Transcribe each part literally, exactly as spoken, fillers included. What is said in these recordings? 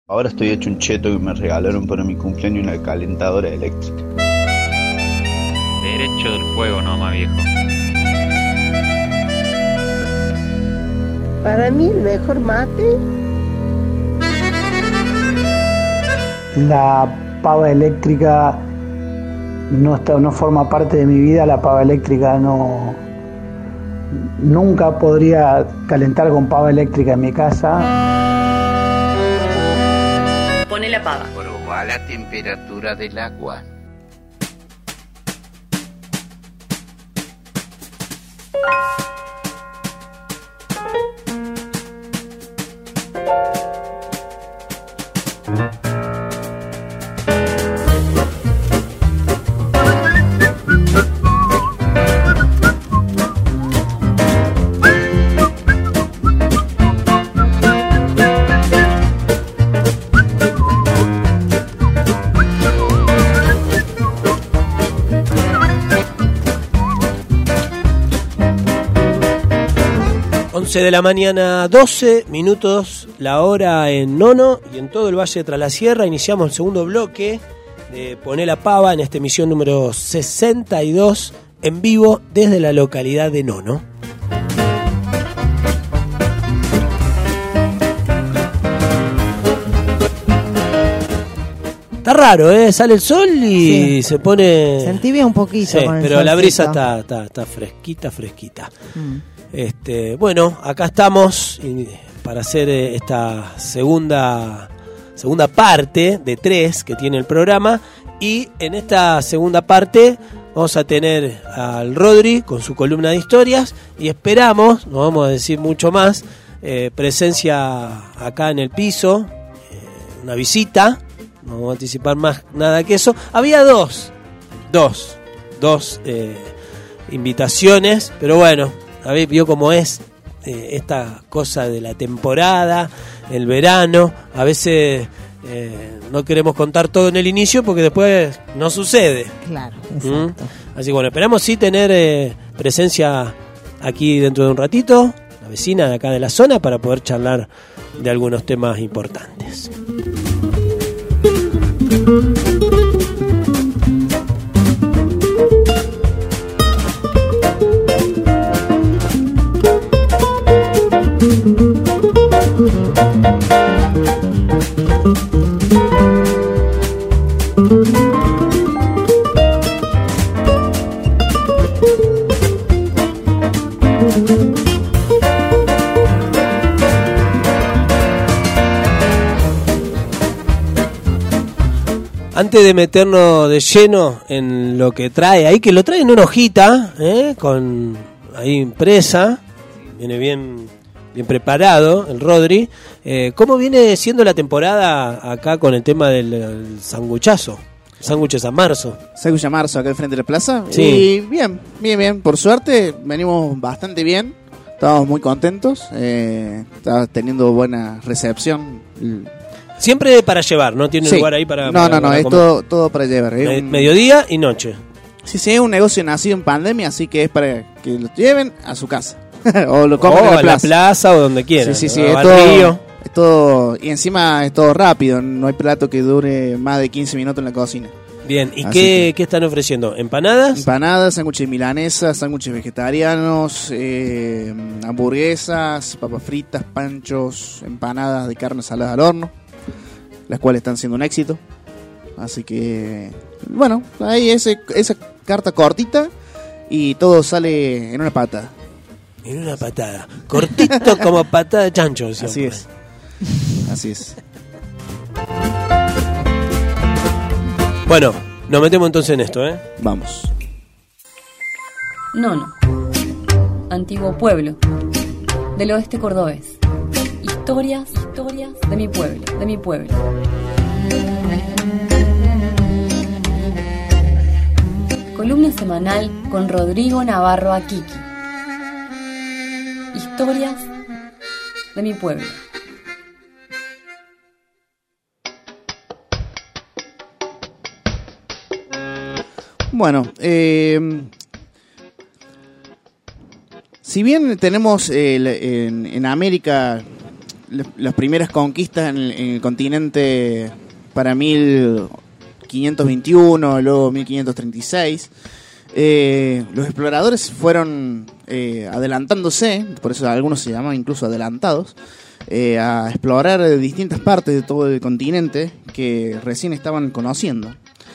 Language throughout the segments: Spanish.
Ahora estoy hecho un cheto y me regalaron para mi cumpleaños una calentadora eléctrica. Derecho del fuego nomás, viejo. Para mí el mejor mate. La pava eléctrica no está, no forma parte de mi vida. La pava eléctrica no, nunca podría calentar con pava eléctrica en mi casa. Pone la pava. Proba la temperatura del agua. once de la mañana, doce minutos, la hora en Nono y en todo el Valle de Tras la Sierra. Iniciamos el segundo bloque de Poné la Pava en esta emisión número sesenta y dos en vivo desde la localidad de Nono. Está raro, ¿eh? Sale el sol y sí, se pone... Se entibia un poquito. Sí, con el pero solcito. La brisa está, está, está fresquita, fresquita. Mm. Este, bueno, acá estamos para hacer esta segunda, segunda parte de tres que tiene el programa. Y en esta segunda parte vamos a tener al Rodri con su columna de historias. Y esperamos, no vamos a decir mucho más, eh, presencia acá en el piso, eh, una visita. No vamos a anticipar más nada que eso. Había dos, dos, dos eh, invitaciones, pero bueno, a ver, vio cómo es eh, esta cosa de la temporada, el verano. A veces eh, no queremos contar todo en el inicio porque después no sucede. Claro, exacto. ¿Mm? Así que bueno, esperamos sí tener eh, presencia aquí dentro de un ratito, la vecina de acá de la zona, para poder charlar de algunos temas importantes. Antes de meternos de lleno en lo que trae ahí, que lo trae en una hojita, ¿eh? Con ahí impresa, viene bien, bien preparado el Rodri. Eh, ¿Cómo viene siendo la temporada acá con el tema del, del sanguchazo? Sándwiches a marzo. Sándwich a marzo acá al frente de la plaza. Sí. Y bien, bien, bien. Por suerte venimos bastante bien. Estamos muy contentos. Eh, está teniendo buena recepción. Siempre para llevar, ¿no? Tiene sí. lugar ahí para... No, para, no, no, para es todo, todo para llevar. Es Me, un... mediodía y noche. Sí, sí, es un negocio nacido en pandemia, así que es para que lo lleven a su casa. O lo coman o en la a plaza. la plaza o donde quieran. Sí, sí, sí. Es Es todo, es todo... Y encima es todo rápido. No hay plato que dure más de quince minutos en la cocina. Bien, ¿y qué, que... qué están ofreciendo? ¿Empanadas? Empanadas, sándwiches milanesas, sándwiches vegetarianos, eh, hamburguesas, papas fritas, panchos, empanadas de carne salada al horno, las cuales están siendo un éxito. Así que, bueno, ahí ese, esa carta cortita y todo sale en una patada. En una patada. Cortito como patada de chancho. Siempre. Así es. Así es. Bueno, nos metemos entonces en esto, ¿eh? Vamos. Nono. Antiguo pueblo. Del oeste cordobés. Historias, historias de mi pueblo, de mi pueblo. Columna semanal con Rodrigo Navarro Akiki. Historias de mi pueblo. Bueno, eh, si bien tenemos eh, en, en América las primeras conquistas en el, en el continente para mil quinientos veintiuno, luego mil quinientos treinta y seis. Eh, los exploradores fueron eh, adelantándose, por eso algunos se llaman incluso adelantados, eh, a explorar distintas partes de todo el continente que recién estaban conociendo.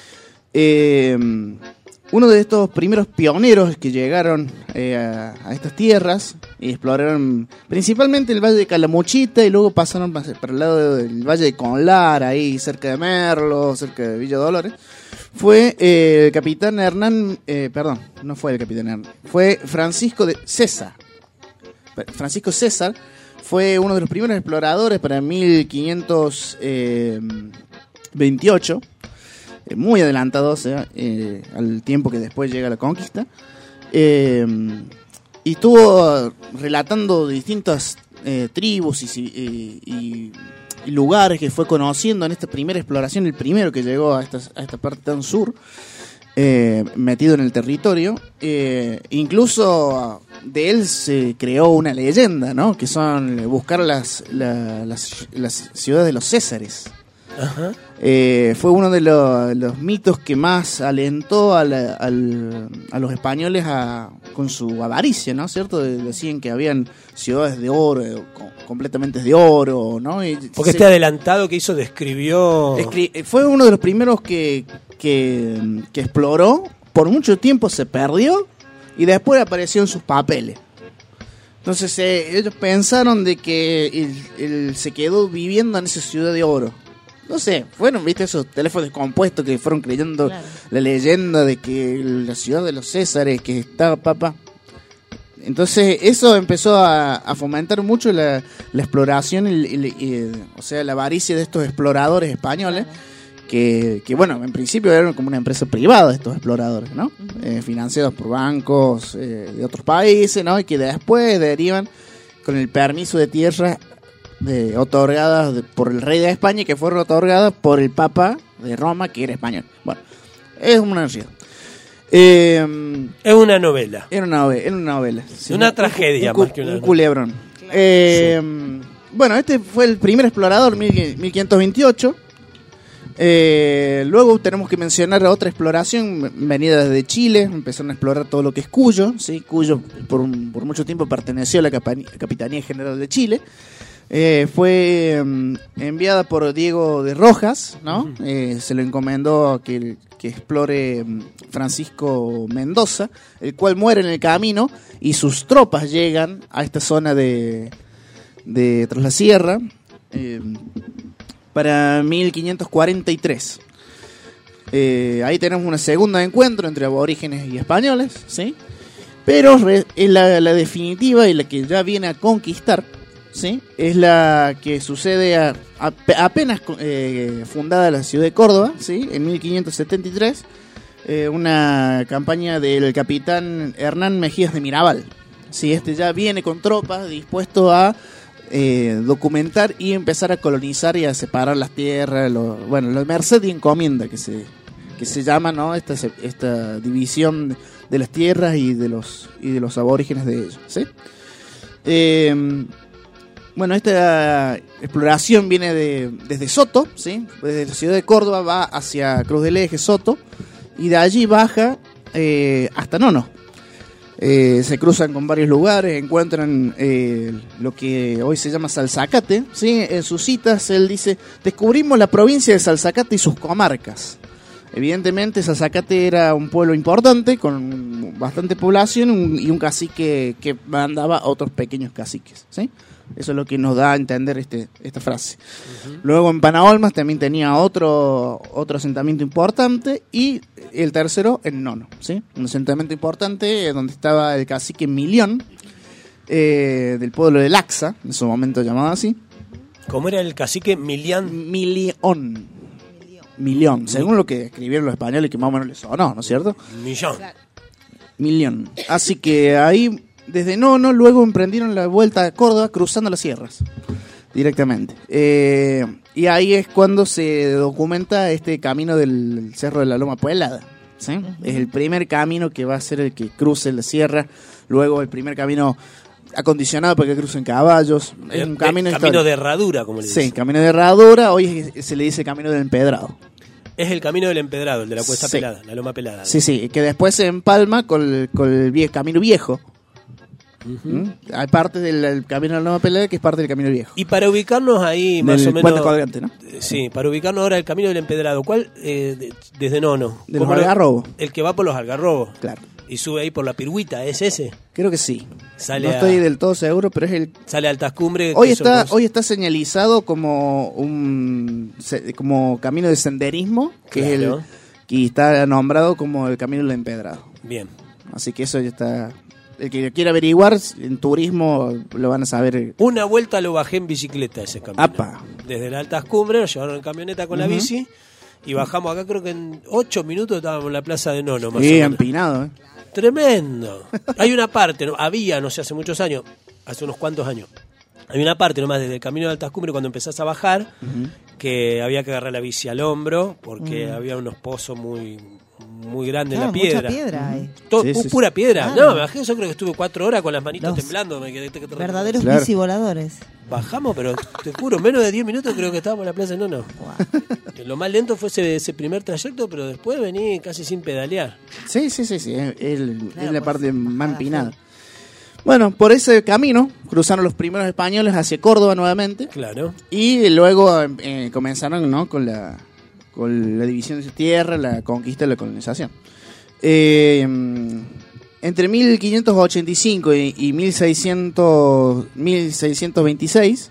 Eh, uno de estos primeros pioneros que llegaron eh, a, a estas tierras y exploraron principalmente el valle de Calamuchita y luego pasaron para el lado del valle de Conlar, ahí cerca de Merlo, cerca de Villa Dolores, fue eh, el capitán Hernán, eh, perdón, no fue el capitán Hernán, fue Francisco de César. Francisco César fue uno de los primeros exploradores para mil quinientos veintiocho, eh, muy adelantados eh, eh, al tiempo que después llega la conquista, eh, y estuvo relatando distintas eh, tribus y, y, y y lugares que fue conociendo en esta primera exploración, el primero que llegó a esta, a esta parte tan sur, eh, metido en el territorio. Eh, incluso de él se creó una leyenda, ¿no? Que son buscar las, la, las, las ciudades de los Césares. Ajá. Eh, fue uno de los, los mitos que más alentó a, la, al, a los españoles a, con su avaricia, ¿no? ¿Cierto? Decían que habían ciudades de oro, completamente de oro, ¿no? Y porque se, este adelantado que hizo describió... Escri- fue uno de los primeros que, que, que exploró, por mucho tiempo se perdió y después apareció en sus papeles. Entonces eh, ellos pensaron de que él, él se quedó viviendo en esa ciudad de oro. No sé, fueron, viste, esos teléfonos compuestos que fueron creyendo, claro, la leyenda de que la ciudad de los Césares, que estaba papa. Entonces eso empezó a, a fomentar mucho la, la exploración, y, y, y, o sea, la avaricia de estos exploradores españoles, que, que bueno, en principio eran como una empresa privada estos exploradores, ¿no? Uh-huh. Eh, financiados por bancos eh, de otros países, ¿no? Y que después derivan con el permiso de tierra de, otorgadas de, por el rey de España, que fueron otorgadas por el Papa de Roma, que era español. Bueno, es una realidad. Eh, es una novela. Era una novela. Era una, novela sí, una un, tragedia un, un, más que una un culebrón. Claro. Eh, sí. Bueno, este fue el primer explorador, mil quinientos veintiocho. Eh, luego tenemos que mencionar otra exploración venida desde Chile. Empezaron a explorar todo lo que es Cuyo, ¿sí? Cuyo por, por mucho tiempo perteneció a la Capitanía General de Chile. Eh, fue um, enviada por Diego de Rojas, ¿no? Uh-huh. Eh, se le encomendó que, que explore um, Francisco Mendoza, el cual muere en el camino y sus tropas llegan a esta zona de, de Tras la Sierra eh, para mil quinientos cuarenta y tres. Eh, ahí tenemos un segundo encuentro entre aborígenes y españoles, ¿sí? Pero re, la, la definitiva y la que ya viene a conquistar, ¿sí? Es la que sucede a, a, apenas eh, fundada la ciudad de Córdoba, ¿sí? En mil quinientos setenta y tres, eh, una campaña del capitán Hernán Mejías de Mirabal, ¿sí? Este ya viene con tropas dispuesto a eh, documentar y empezar a colonizar y a separar las tierras, lo, bueno, la merced y encomienda que se que se llama, ¿no? Esta esta división de las tierras y de los y de los aborígenes de ellos, ¿sí? Eh, Bueno, esta exploración viene de, desde Soto, ¿sí? Desde la ciudad de Córdoba va hacia Cruz del Eje, Soto, y de allí baja eh, hasta Nono. Eh, se cruzan con varios lugares, encuentran eh, lo que hoy se llama Salzacate, ¿sí? En sus citas él dice: descubrimos la provincia de Salzacate y sus comarcas. Evidentemente Salzacate era un pueblo importante, con bastante población, un, y un cacique que mandaba a otros pequeños caciques, ¿sí? Eso es lo que nos da a entender este, esta frase. Uh-huh. Luego en Panaolmas también tenía otro otro asentamiento importante, y el tercero en Nono, ¿sí? Un asentamiento importante donde estaba el cacique Milión, eh, del pueblo de Laxa, en su momento llamado así. ¿Cómo era el cacique? Milián. Milión. Milión, según lo que escribieron los españoles, que más o menos les sonó, ¿no es cierto? Millón. Milión. Así que ahí, desde Nono, luego emprendieron la vuelta a Córdoba cruzando las sierras directamente. Eh, y ahí es cuando se documenta este camino del Cerro de la Loma Puelada, ¿sí? Uh-huh. Es el primer camino que va a ser el que cruce la sierra. Luego el primer camino acondicionado para que crucen caballos. Es El, un camino, el camino de herradura, como le dicen. Sí, camino de herradura. Hoy se le dice camino del empedrado. Es el camino del empedrado, el de la cuesta Sí. pelada, la loma pelada. Sí, sí, que después se empalma con el, con el vie- camino viejo. Ujú. ¿Mm? Hay parte del el camino de la loma pelada que es parte del camino viejo. Y para ubicarnos ahí, más Del o menos. puente colgante, ¿no? eh, Sí, para ubicarnos ahora el camino del empedrado. ¿Cuál? Eh, de- desde Nono. De los ¿Cómo lo- Algarrobos. El que va por los algarrobos. Claro. Y sube ahí por la pirugüita, ¿es ese? Creo que sí. Sale no a- estoy del todo seguro, pero es el. Sale a altas cumbres. Hoy que son está, dos- hoy está señalizado como un se- como camino de senderismo, que Claro. es el que está nombrado como el camino del empedrado. Bien. Así que eso ya está. El que quiera averiguar en turismo lo van a saber. Una vuelta lo bajé en bicicleta ese camino. Apa. Desde las altas cumbres nos llevaron en camioneta con la Ujú. bici y bajamos acá, creo que en ocho minutos estábamos en la plaza de Nono, más o Sí, menos. empinado, ¿eh? Tremendo. Hay una parte, ¿no? había, no sé, hace muchos años, hace unos cuantos años, hay una parte nomás desde el camino de altas cumbres cuando empezás a bajar, que había que agarrar la bici al hombro porque había unos pozos muy muy grandes Claro, en la piedra. mucha piedra hay. Todo, Sí, pu- sí, pura piedra. Claro. No, me bajé, yo creo que estuve cuatro horas con las manitos Los temblando. Me quedé, te- te- Verdaderos Claro. bicivoladores. Bajamos, pero te juro, menos de diez minutos creo que estábamos en la plaza de Nono. Lo más lento fue ese, ese primer trayecto, pero después vení casi sin pedalear. Sí, sí, sí, sí. Es, el- Claro, es la pues, parte más bajada empinada. Bueno, por ese camino cruzaron los primeros españoles hacia Córdoba nuevamente. Claro. Y luego eh, comenzaron, ¿no? con la con la división de tierra, la conquista y la colonización. Eh, entre mil quinientos ochenta y cinco y, y mil seiscientos, mil seiscientos veintiséis,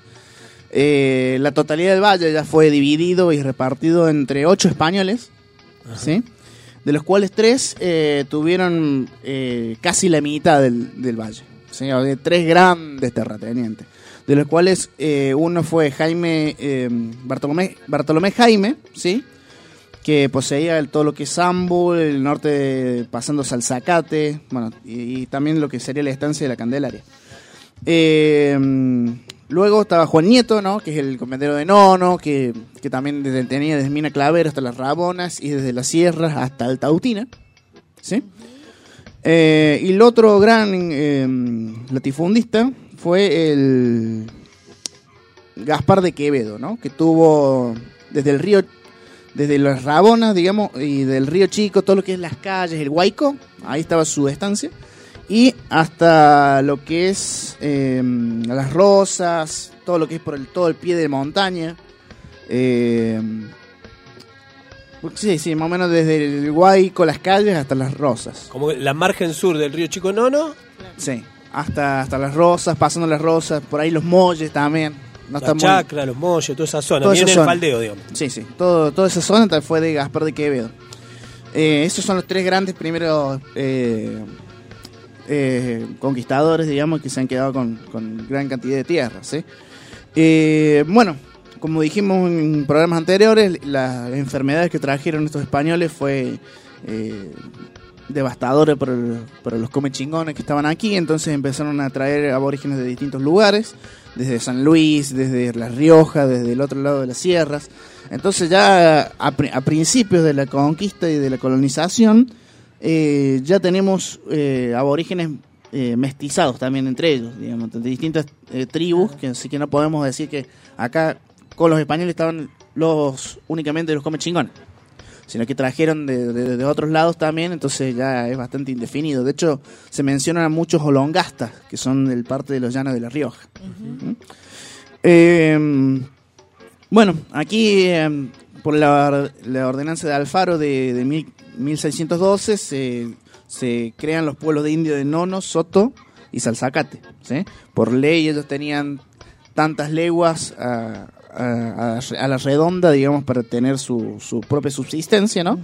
eh, la totalidad del valle ya fue dividido y repartido entre ocho españoles, ¿sí? De los cuales tres eh, tuvieron eh, casi la mitad del, del valle, ¿sí? O sea, tres grandes terratenientes, de los cuales eh, uno fue Jaime eh, Bartolomé, Bartolomé Jaime, ¿sí? Que poseía el- todo lo que es Sambo, el norte de- pasando Salzacate, bueno, y, y también lo que sería la estancia de la Candelaria. Eh, luego estaba Juan Nieto, ¿no? Que es el comendero de Nono, que, que también desde- tenía desde Mina Clavero hasta las Rabonas y desde las sierras hasta Altautina, ¿sí? Eh, y el otro gran eh, latifundista fue el Gaspar de Quevedo, ¿no? Que tuvo desde el río, desde las Rabonas, digamos, y del río Chico, todo lo que es las calles, el Huayco, ahí estaba su estancia, y hasta lo que es eh, las Rosas, todo lo que es por el, todo el pie de montaña. Eh, sí, sí, más o menos desde el Huayco, las calles, hasta las Rosas. Como que la margen sur del río Chico Nono, Sí, hasta, hasta las Rosas, pasando las Rosas, por ahí los Molles también. No la está muy- chacra, los molles, toda esa zona. Toda Viene esa el zona. faldeo, digamos. Sí, sí, todo, toda esa zona tal fue de Gaspar de Quevedo. Eh, esos son los tres grandes primeros eh, eh, conquistadores, digamos, que se han quedado con, con gran cantidad de tierras, ¿sí? Eh, bueno, como dijimos en programas anteriores, las enfermedades que trajeron estos españoles fue eh, devastadora para, para los comechingones que estaban aquí, entonces empezaron a traer aborígenes de distintos lugares, desde San Luis, desde La Rioja, desde el otro lado de las sierras. Entonces ya a, pri- a principios de la conquista y de la colonización, eh, ya tenemos eh, aborígenes eh, mestizados también entre ellos, digamos, de distintas eh, tribus, que así que no podemos decir que acá con los españoles estaban los únicamente los comechingones, sino que trajeron de, de, de otros lados también, entonces ya es bastante indefinido. De hecho, se mencionan a muchos olongastas, que son del parte de los llanos de La Rioja. ¿Mm? Eh, bueno, aquí eh, por la, la ordenanza de Alfaro de, de mil, mil seiscientos doce se, se crean los pueblos de indios de Nono, Soto y Salzacate, ¿sí? Por ley ellos tenían tantas leguas a, a, a, a la redonda, digamos, para tener su, su propia subsistencia, ¿no?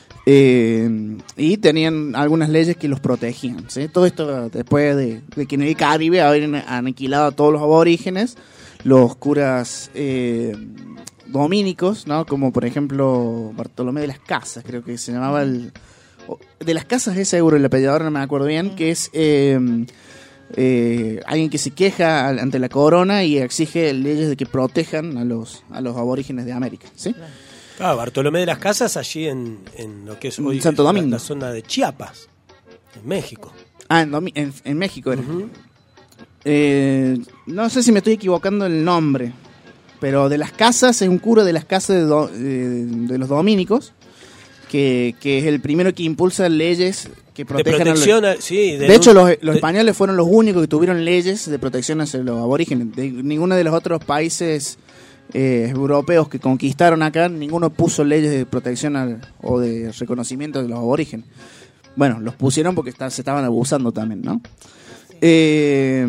Eh, y tenían algunas leyes que los protegían, ¿sí? Todo esto después de, de que en el Caribe habían aniquilado a todos los aborígenes, los curas eh, dominicos, ¿no? Como por ejemplo Bartolomé de las Casas, creo que se llamaba el... De las Casas es seguro, el apellido ahora no me acuerdo bien, que es... Eh, Eh, alguien que se queja al- ante la corona y exige leyes de que protejan a los a los aborígenes de América, ¿sí? Ah, Bartolomé de las Casas, allí en, en lo que es hoy Santo la- Domingo. La, zona de Chiapas, en México. Ah, en, Domi- en, en México era. Ujú. Eh, no sé si me estoy equivocando el nombre, pero de las casas, es un cura de las casas de, do, de, de los dominicos, que, que es el primero que impulsa leyes que protegen de protección, a los... sí, de, de hecho, los, los de... españoles fueron los únicos que tuvieron leyes de protección hacia los aborígenes. De ninguno de los otros países eh, europeos que conquistaron acá, ninguno puso leyes de protección al, o de reconocimiento de los aborígenes. Bueno, los pusieron porque está, se estaban abusando también, ¿no? Eh,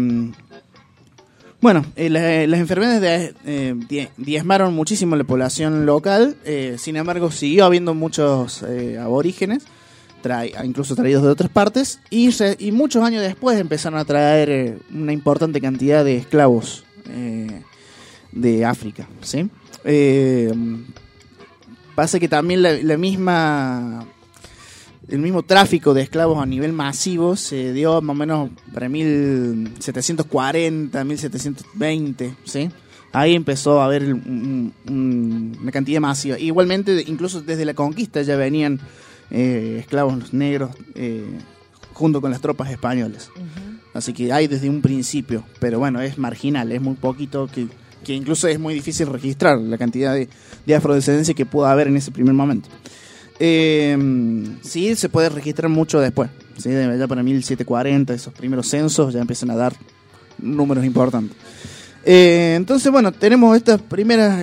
bueno, eh, las, las enfermedades de, eh, diezmaron muchísimo la población local, eh, sin embargo siguió habiendo muchos eh, aborígenes, trae, incluso traídos de otras partes, y, re, y muchos años después empezaron a traer eh, una importante cantidad de esclavos eh, de África, ¿sí? Eh, pasa que también la, la misma... El mismo tráfico de esclavos a nivel masivo se dio más o menos para mil setecientos cuarenta, mil setecientos veinte, ¿sí? Ahí empezó a haber un, un, una cantidad masiva. Igualmente, incluso desde la conquista ya venían eh, esclavos negros eh, junto con las tropas españolas. Uh-huh. Así que hay desde un principio, pero bueno, es marginal, es muy poquito, que, que incluso es muy difícil registrar la cantidad de, de afrodescendencia que pudo haber en ese primer momento. Eh, sí, se puede registrar mucho después, ¿sí? Ya para mil setecientos cuarenta, esos primeros censos ya empiezan a dar números importantes. Eh, entonces, bueno, tenemos estas primeras,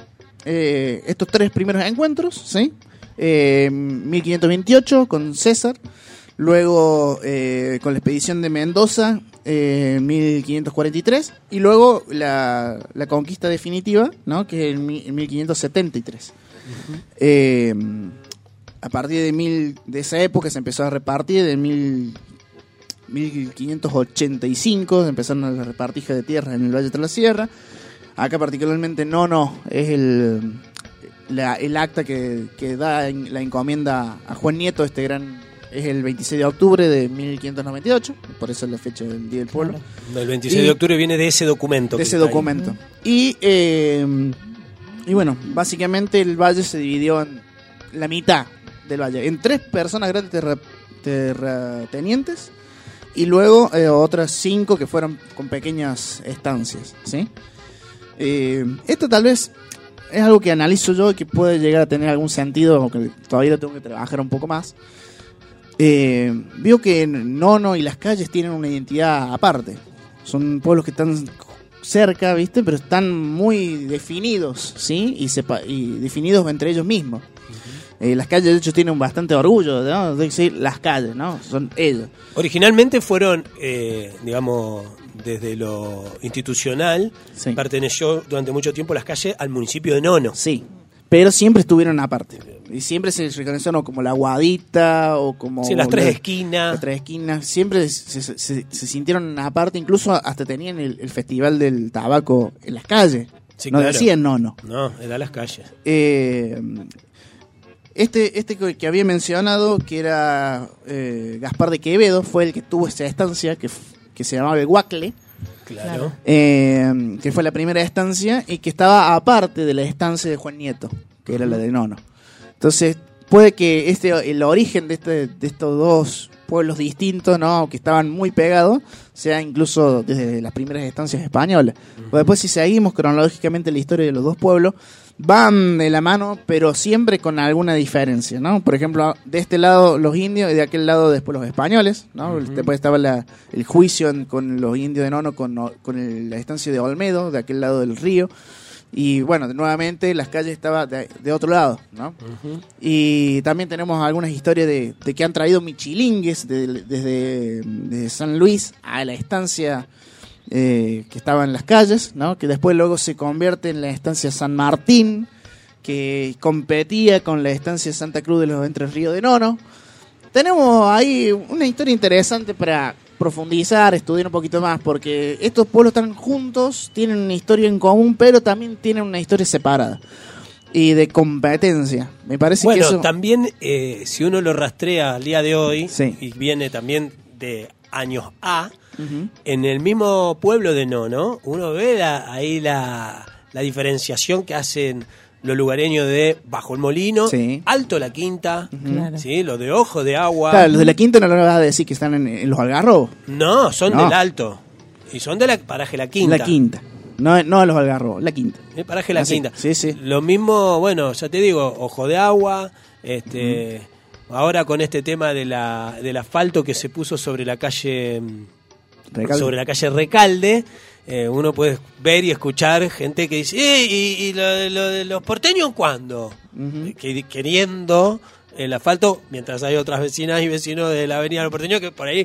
eh, estos tres primeros encuentros, ¿sí? Eh, mil quinientos veintiocho con César, luego eh, con la expedición de Mendoza, eh, mil quinientos cuarenta y tres, y luego la, la conquista definitiva, ¿no? Que es en mil quinientos setenta y tres. Uh-huh. Eh, a partir de mil de esa época se empezó a repartir, de mil, mil quinientos ochenta y cinco empezaron las repartijas de tierras en el Valle de la Sierra. Acá particularmente Nono es el, la, el acta que, que da en, la encomienda a Juan Nieto, este gran, es el veintiséis de octubre de mil quinientos noventa y ocho, por eso es la fecha del Día del Pueblo. El veintiséis de octubre viene de ese documento. De ese documento. Ahí. Y, eh, y bueno, básicamente el valle se dividió en la mitad del valle, en tres personas grandes terra, terratenientes, y luego eh, otras cinco que fueron con pequeñas estancias, ¿sí? Eh, esto tal vez es algo que analizo yo y que puede llegar a tener algún sentido, aunque todavía lo tengo que trabajar un poco más. Eh, veo que Nono y las calles tienen una identidad aparte. Son pueblos que están cerca, ¿viste? Pero están muy definidos, ¿sí? Y, sepa- y definidos entre ellos mismos. Eh, las calles, de hecho, tienen bastante orgullo, ¿no? De decir las calles, ¿no? Son ellos. Originalmente fueron, eh, digamos, desde lo institucional, sí. Perteneció durante mucho tiempo las calles al municipio de Nono. Sí, pero siempre estuvieron aparte. Y siempre se reconocieron como la Guadita o como... Sí, las tres la, esquinas. Las tres esquinas. Siempre se, se, se, se sintieron aparte, incluso hasta tenían el, el festival del tabaco en las calles. Sí, no claro. decían Nono. No, era las calles. Eh... Este, este que había mencionado, que era eh, Gaspar de Quevedo, fue el que tuvo esa estancia que, que se llamaba el Guacle. Claro. Eh, que fue la primera estancia y que estaba aparte de la estancia de Juan Nieto, que era la de Nono. Entonces, puede que este el origen de, este, de estos dos pueblos distintos, ¿no? Que estaban muy pegados, sea incluso desde las primeras estancias españolas. Uh-huh. Después, si seguimos cronológicamente la historia de los dos pueblos, van de la mano, pero siempre con alguna diferencia, ¿no? Por ejemplo, de este lado los indios y de aquel lado después los españoles, ¿no? Uh-huh. Después estaba la, el juicio en, con los indios de Nono, con, con el, la estancia de Olmedo, de aquel lado del río. Y bueno, nuevamente las calles estaban de, de otro lado, ¿no? Uh-huh. Y también tenemos algunas historias de, de que han traído michilingues de, de, desde de San Luis a la estancia eh, que estaba en las calles, ¿no? Que después luego se convierte en la estancia San Martín, que competía con la estancia Santa Cruz de los Entre Ríos de Nono. Tenemos ahí una historia interesante para profundizar, estudiar un poquito más, porque estos pueblos están juntos, tienen una historia en común, pero también tienen una historia separada y de competencia. Me parece bueno, que eso... también eh, si uno lo rastrea al día de hoy, sí. Y viene también de años A, uh-huh. En el mismo pueblo de Nono, uno ve la, ahí la, la diferenciación que hacen los lugareños de Bajo el Molino, sí. Alto la Quinta, uh-huh. Claro. ¿sí? Los de Ojo de Agua. Claro, los de la Quinta no lo vas a decir que están en, en los Algarrobos. No, son no. del Alto. Y son de la paraje La Quinta. La Quinta. No, no los Algarrobos, La Quinta. El paraje La Así, Quinta. sí, sí. Lo mismo, bueno, ya te digo, Ojo de Agua, este, uh-huh. ahora con este tema de la, del asfalto que se puso sobre la calle Recalde. sobre la calle Recalde, eh, uno puede ver y escuchar gente que dice, eh, ¿y, y lo, lo de los porteños cuándo? Uh-huh. Que, queriendo el asfalto, mientras hay otras vecinas y vecinos de la avenida Los Porteños que por ahí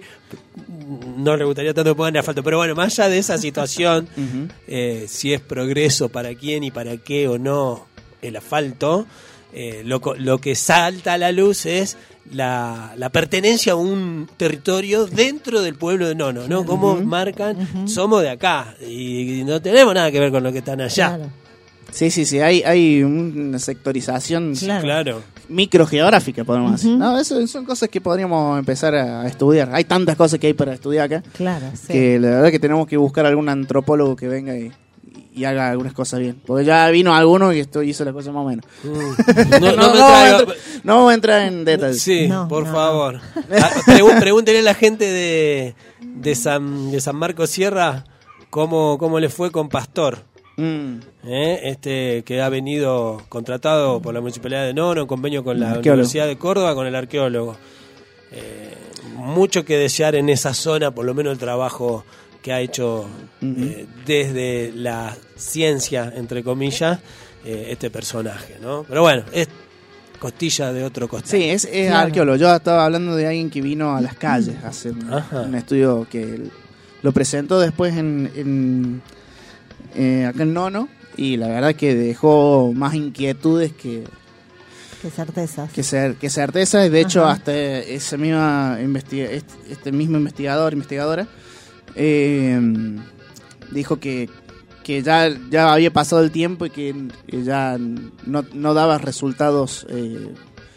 no les gustaría tanto que pongan el asfalto. Pero bueno, más allá de esa situación, uh-huh. eh, si es progreso para quién y para qué o no el asfalto, eh, lo, lo que salta a la luz es la, la pertenencia a un territorio dentro del pueblo de Nono, ¿no? Como uh-huh. marcan, uh-huh. somos de acá y no tenemos nada que ver con lo que están allá. Claro. Sí, sí, sí, hay, hay una sectorización claro. claro. microgeográfica, podemos uh-huh. decir. No, eso son cosas que podríamos empezar a estudiar. Hay tantas cosas que hay para estudiar acá. Claro, sí. Que la verdad que tenemos que buscar algún antropólogo que venga y, y haga algunas cosas bien. Porque ya vino alguno y esto hizo la cosa más o menos. Mm. No, no, no, no, vamos a entrar, no vamos a entrar en detalles. Sí, no, por no, favor. No. Pregun- pregúntenle a la gente de, de, San, de San Marcos Sierra cómo, cómo le fue con Pastor. Mm. ¿Eh? Este que ha venido contratado por la Municipalidad de Nono en convenio con la arqueólogo. Universidad de Córdoba con el arqueólogo. Eh, mucho que desear en esa zona, por lo menos el trabajo que ha hecho uh-huh. eh, desde la ciencia, entre comillas, eh, este personaje, ¿no? Pero bueno, es costilla de otro costado. Sí, es, es claro. arqueólogo. Yo estaba hablando de alguien que vino a las calles a hacer un, un estudio que lo presentó después en... en Eh, acá en Nono, y la verdad que dejó más inquietudes que que certezas que, cer- que certezas. De hecho, ajá. hasta ese misma investiga- este, este mismo investigador investigadora eh, dijo que que ya ya había pasado el tiempo y que, que ya no, no daba resultados eh,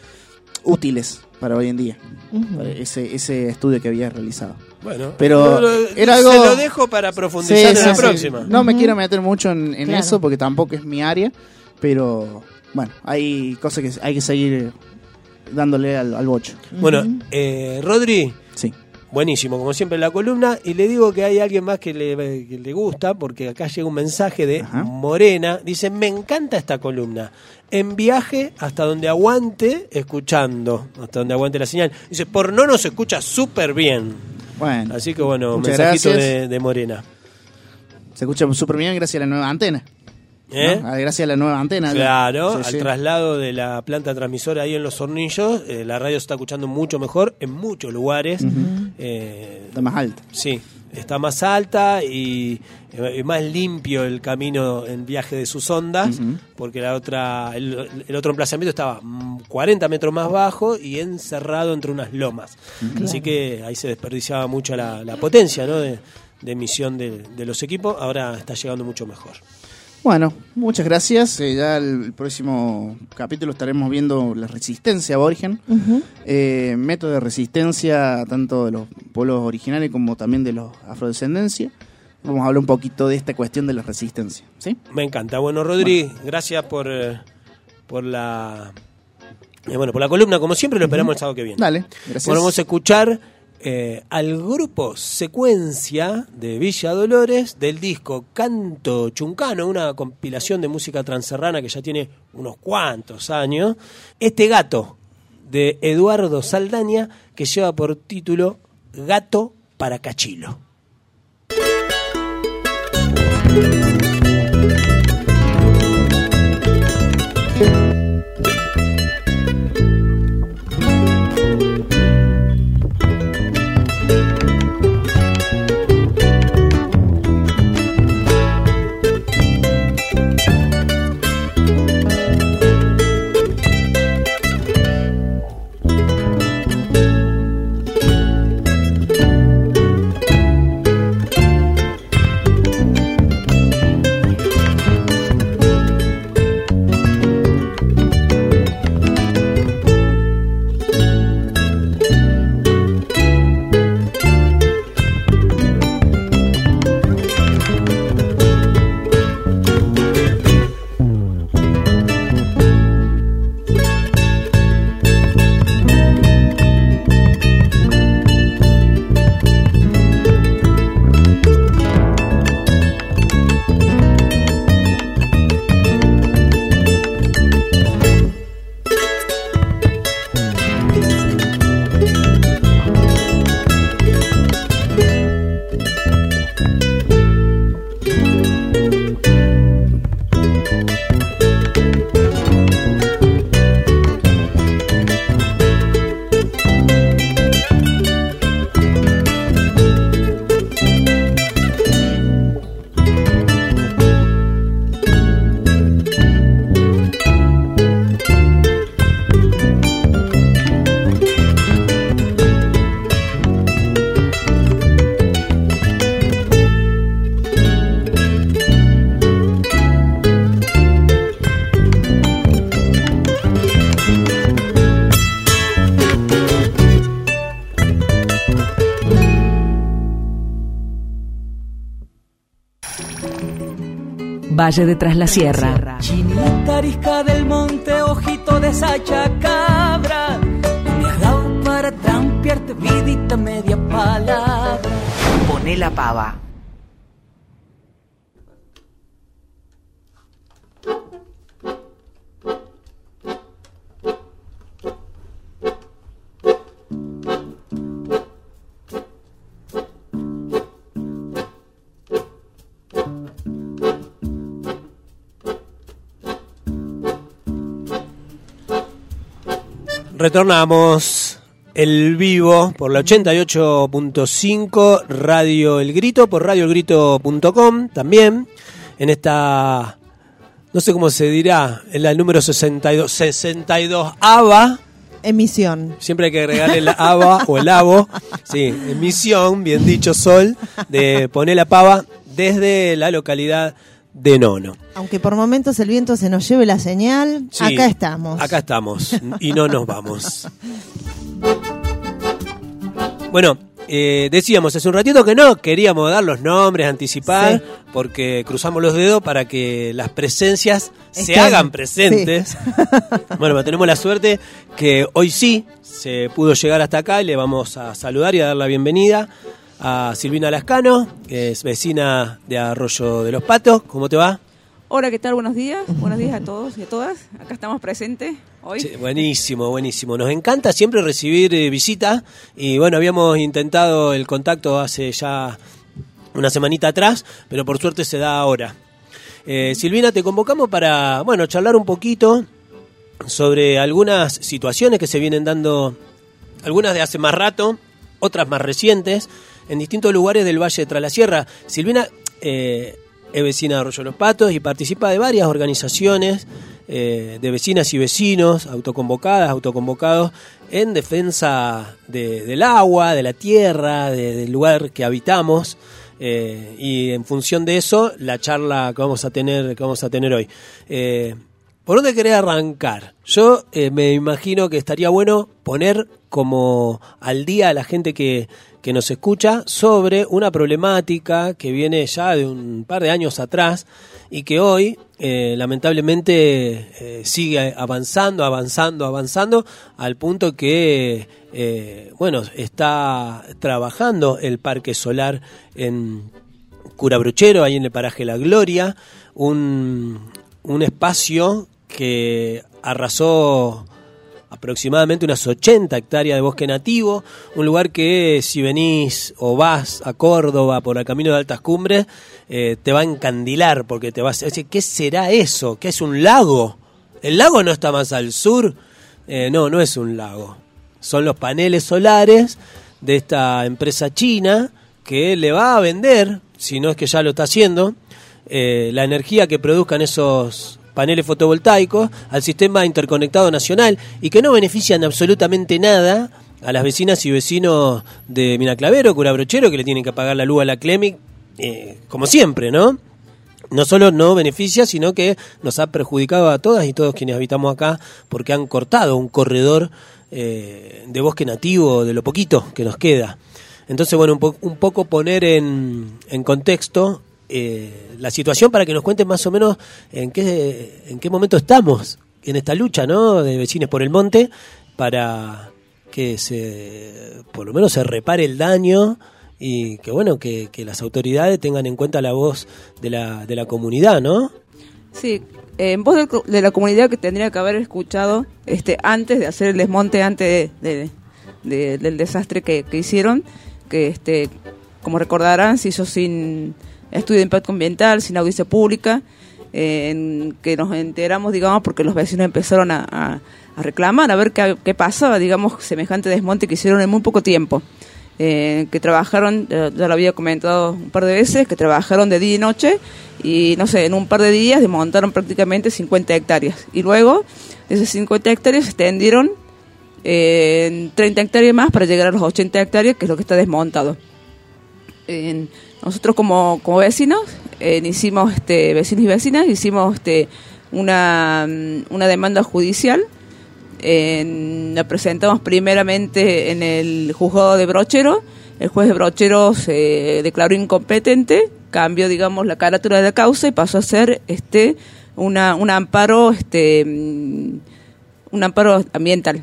útiles para hoy en día, uh-huh. para ese ese estudio que había realizado. Bueno, pero lo, lo, era algo... se lo dejo para profundizar sí, en sí, la sí. próxima. No uh-huh. me quiero meter mucho en, en claro. eso porque tampoco es mi área, pero bueno, hay cosas que hay que seguir dándole al, al bocho. Uh-huh. Bueno, eh, Rodri, sí. buenísimo, como siempre la columna, y le digo que hay alguien más que le, que le gusta, porque acá llega un mensaje de Ajá. Morena, dice, me encanta esta columna, en viaje hasta donde aguante, escuchando, hasta donde aguante la señal. Dice, por no nos escucha súper bien. Bueno, así que bueno, mensajito de, de Morena. Se escucha súper bien gracias a la nueva antena. ¿Eh? ¿No? Gracias a la nueva antena. Claro, sí, al sí. traslado de la planta transmisora ahí en Los Hornillos, eh, la radio se está escuchando mucho mejor en muchos lugares. Uh-huh. eh, está más alta. Sí, está más alta y eh, más limpio el camino en viaje de sus ondas, uh-huh. porque la otra el, el otro emplazamiento estaba cuarenta metros más bajo y encerrado entre unas lomas. Uh-huh. Así que ahí se desperdiciaba mucho la, la potencia, ¿no? de, de emisión de, de los equipos. Ahora está llegando mucho mejor. Bueno, muchas gracias. Eh, ya el, el próximo capítulo estaremos viendo la resistencia aborigen, uh-huh. eh, método de resistencia tanto de los pueblos originarios como también de los afrodescendencia. Vamos a hablar un poquito de esta cuestión de la resistencia, ¿sí? Me encanta. Bueno, Rodri, bueno. gracias por eh, por la eh, bueno por la columna. Como siempre, lo esperamos uh-huh. el sábado que viene. Dale, gracias. Bueno, vamos a escuchar Eh, al grupo Secuencia de Villa Dolores del disco Canto Chuncano, una compilación de música transerrana que ya tiene unos cuantos años. Este gato de Eduardo Saldaña, que lleva por título Gato para Cachilo. Valle de Tras la Sierra. Chinita arisca del monte, ojito de esa chacabra, me has dado para trampearte vidita media palabra. Poné la pava. Retornamos el vivo por la ochenta y ocho punto cinco Radio El Grito, por radio el grito punto com también, en esta, no sé cómo se dirá, en la número sesenta y dos, sesenta y dos ABA. Emisión. Siempre hay que agregarle la ABA o el ABO. Sí, emisión, bien dicho, Sol, de Poné la Pava desde la localidad de Nono. Aunque por momentos el viento se nos lleve la señal, sí, acá estamos. Acá estamos y no nos vamos. Bueno, eh, decíamos hace un ratito que no queríamos dar los nombres, anticipar, sí, porque cruzamos los dedos para que las presencias Están, se hagan presentes. Sí. Bueno, pero tenemos la suerte que hoy sí se pudo llegar hasta acá y le vamos a saludar y a dar la bienvenida a Silvina Lascano, que es vecina de Arroyo de los Patos. ¿Cómo te va? Hola, ¿qué tal? Buenos días. Buenos días a todos y a todas. Acá estamos presentes hoy. Sí, buenísimo, buenísimo. Nos encanta siempre recibir eh, visitas y bueno, habíamos intentado el contacto hace ya una semanita atrás, pero por suerte se da ahora. Eh, Silvina, te convocamos para, bueno, charlar un poquito sobre algunas situaciones que se vienen dando, algunas de hace más rato, otras más recientes, en distintos lugares del Valle de Tras la Sierra. Silvina eh, es vecina de Arroyo de los Patos y participa de varias organizaciones eh, de vecinas y vecinos, autoconvocadas, autoconvocados, en defensa de, del agua, de la tierra, de, del lugar que habitamos. Eh, y en función de eso, la charla que vamos a tener, que vamos a tener hoy. Eh, ¿Por dónde querés arrancar? Yo eh, me imagino que estaría bueno poner como al día a la gente que, que nos escucha sobre una problemática que viene ya de un par de años atrás y que hoy eh, lamentablemente eh, sigue avanzando, avanzando, avanzando al punto que eh, bueno, está trabajando el parque solar en Curabrochero, ahí en el paraje La Gloria, un, un espacio que arrasó aproximadamente unas ochenta hectáreas de bosque nativo, un lugar que si venís o vas a Córdoba por el camino de Altas Cumbres, eh, te va a encandilar, porque te vas a decir, ¿qué será eso? ¿Qué es un lago? ¿El lago no está más al sur? Eh, no, no es un lago. Son los paneles solares de esta empresa china que le va a vender, si no es que ya lo está haciendo, eh, la energía que produzcan esos paneles fotovoltaicos al sistema interconectado nacional y que no benefician absolutamente nada a las vecinas y vecinos de Minaclavero, Curabrochero, que le tienen que pagar la luz a la Clemic, eh, como siempre, ¿no? No solo no beneficia, sino que nos ha perjudicado a todas y todos quienes habitamos acá porque han cortado un corredor eh, de bosque nativo de lo poquito que nos queda. Entonces, bueno, un, po- un poco poner en, en contexto Eh, la situación para que nos cuenten más o menos en qué en qué momento estamos en esta lucha, ¿no?, de Vecines por el Monte, para que se por lo menos se repare el daño y que bueno que, que las autoridades tengan en cuenta la voz de la de la comunidad, ¿no? Sí, eh, en voz de, de la comunidad que tendría que haber escuchado este antes de hacer el desmonte, antes de, de, de, del desastre que, que hicieron, que este como recordarán se hizo sin estudio de impacto ambiental, sin audiencia pública, eh, en que nos enteramos, digamos, porque los vecinos empezaron a, a, a reclamar, a ver qué, qué pasaba, digamos, semejante desmonte que hicieron en muy poco tiempo, eh, que trabajaron, ya, ya lo había comentado un par de veces, que trabajaron de día y noche, y no sé, en un par de días desmontaron prácticamente cincuenta hectáreas, y luego de esas cincuenta hectáreas se extendieron eh, en treinta hectáreas más para llegar a los ochenta hectáreas, que es lo que está desmontado. En, nosotros como, como vecinos eh, hicimos este vecinos y vecinas hicimos este una, una demanda judicial, eh, la presentamos primeramente en el juzgado de Brochero. El juez de Brochero se declaró incompetente cambió, digamos, la carátula de la causa y pasó a ser este una un amparo este un amparo ambiental.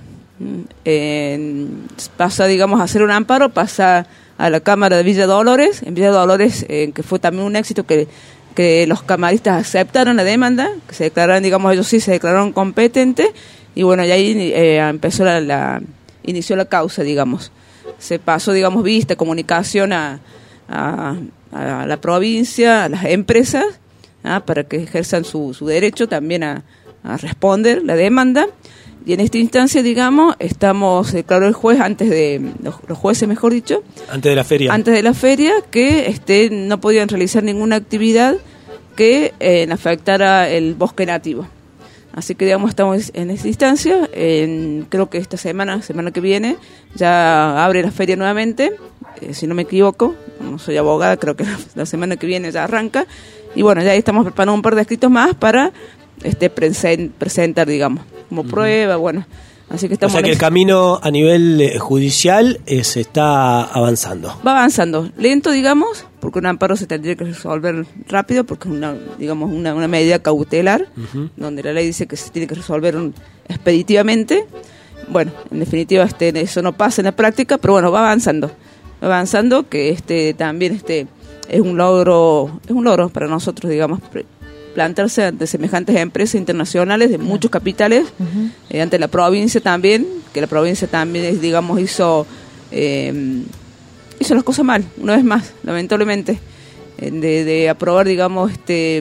Eh, pasa, digamos, a ser un amparo, pasa a la Cámara de Villa Dolores. En Villa Dolores, eh, que fue también un éxito que que los camaristas aceptaron la demanda, que se declararon, digamos, ellos sí se declararon competentes, y bueno, y ahí eh, empezó la, la, inició la causa, digamos. Se pasó, digamos, vista, comunicación a, a, a la provincia, a las empresas, ¿ah? Para que ejerzan su, su derecho también a, a responder la demanda. Y en esta instancia, digamos, estamos, declaró el juez antes de, los, los jueces, mejor dicho. Antes de la feria. Antes de la feria, que este, no podían realizar ninguna actividad que eh, afectara el bosque nativo. Así que, digamos, estamos en esta instancia. En, creo que esta semana, semana que viene, ya abre la feria nuevamente, eh, si no me equivoco. No soy abogada, creo que la, la semana que viene ya arranca. Y bueno, ya estamos preparando un par de escritos más para este present, presentar, digamos, como uh-huh. prueba, bueno, así que estamos. O sea que el camino a nivel eh, judicial eh, se está avanzando. Va avanzando, lento, digamos, porque un amparo se tendría que resolver rápido, porque es una, digamos, una, una medida cautelar, uh-huh. donde la ley dice que se tiene que resolver un, expeditivamente. Bueno, en definitiva, este, eso no pasa en la práctica, pero bueno, va avanzando, va avanzando, que este también este es un logro, es un logro para nosotros, digamos, plantarse ante semejantes empresas internacionales de muchos capitales, uh-huh. eh, ante la provincia también, que la provincia también, digamos, hizo eh, hizo las cosas mal, una vez más, lamentablemente, eh, de, de aprobar, digamos, este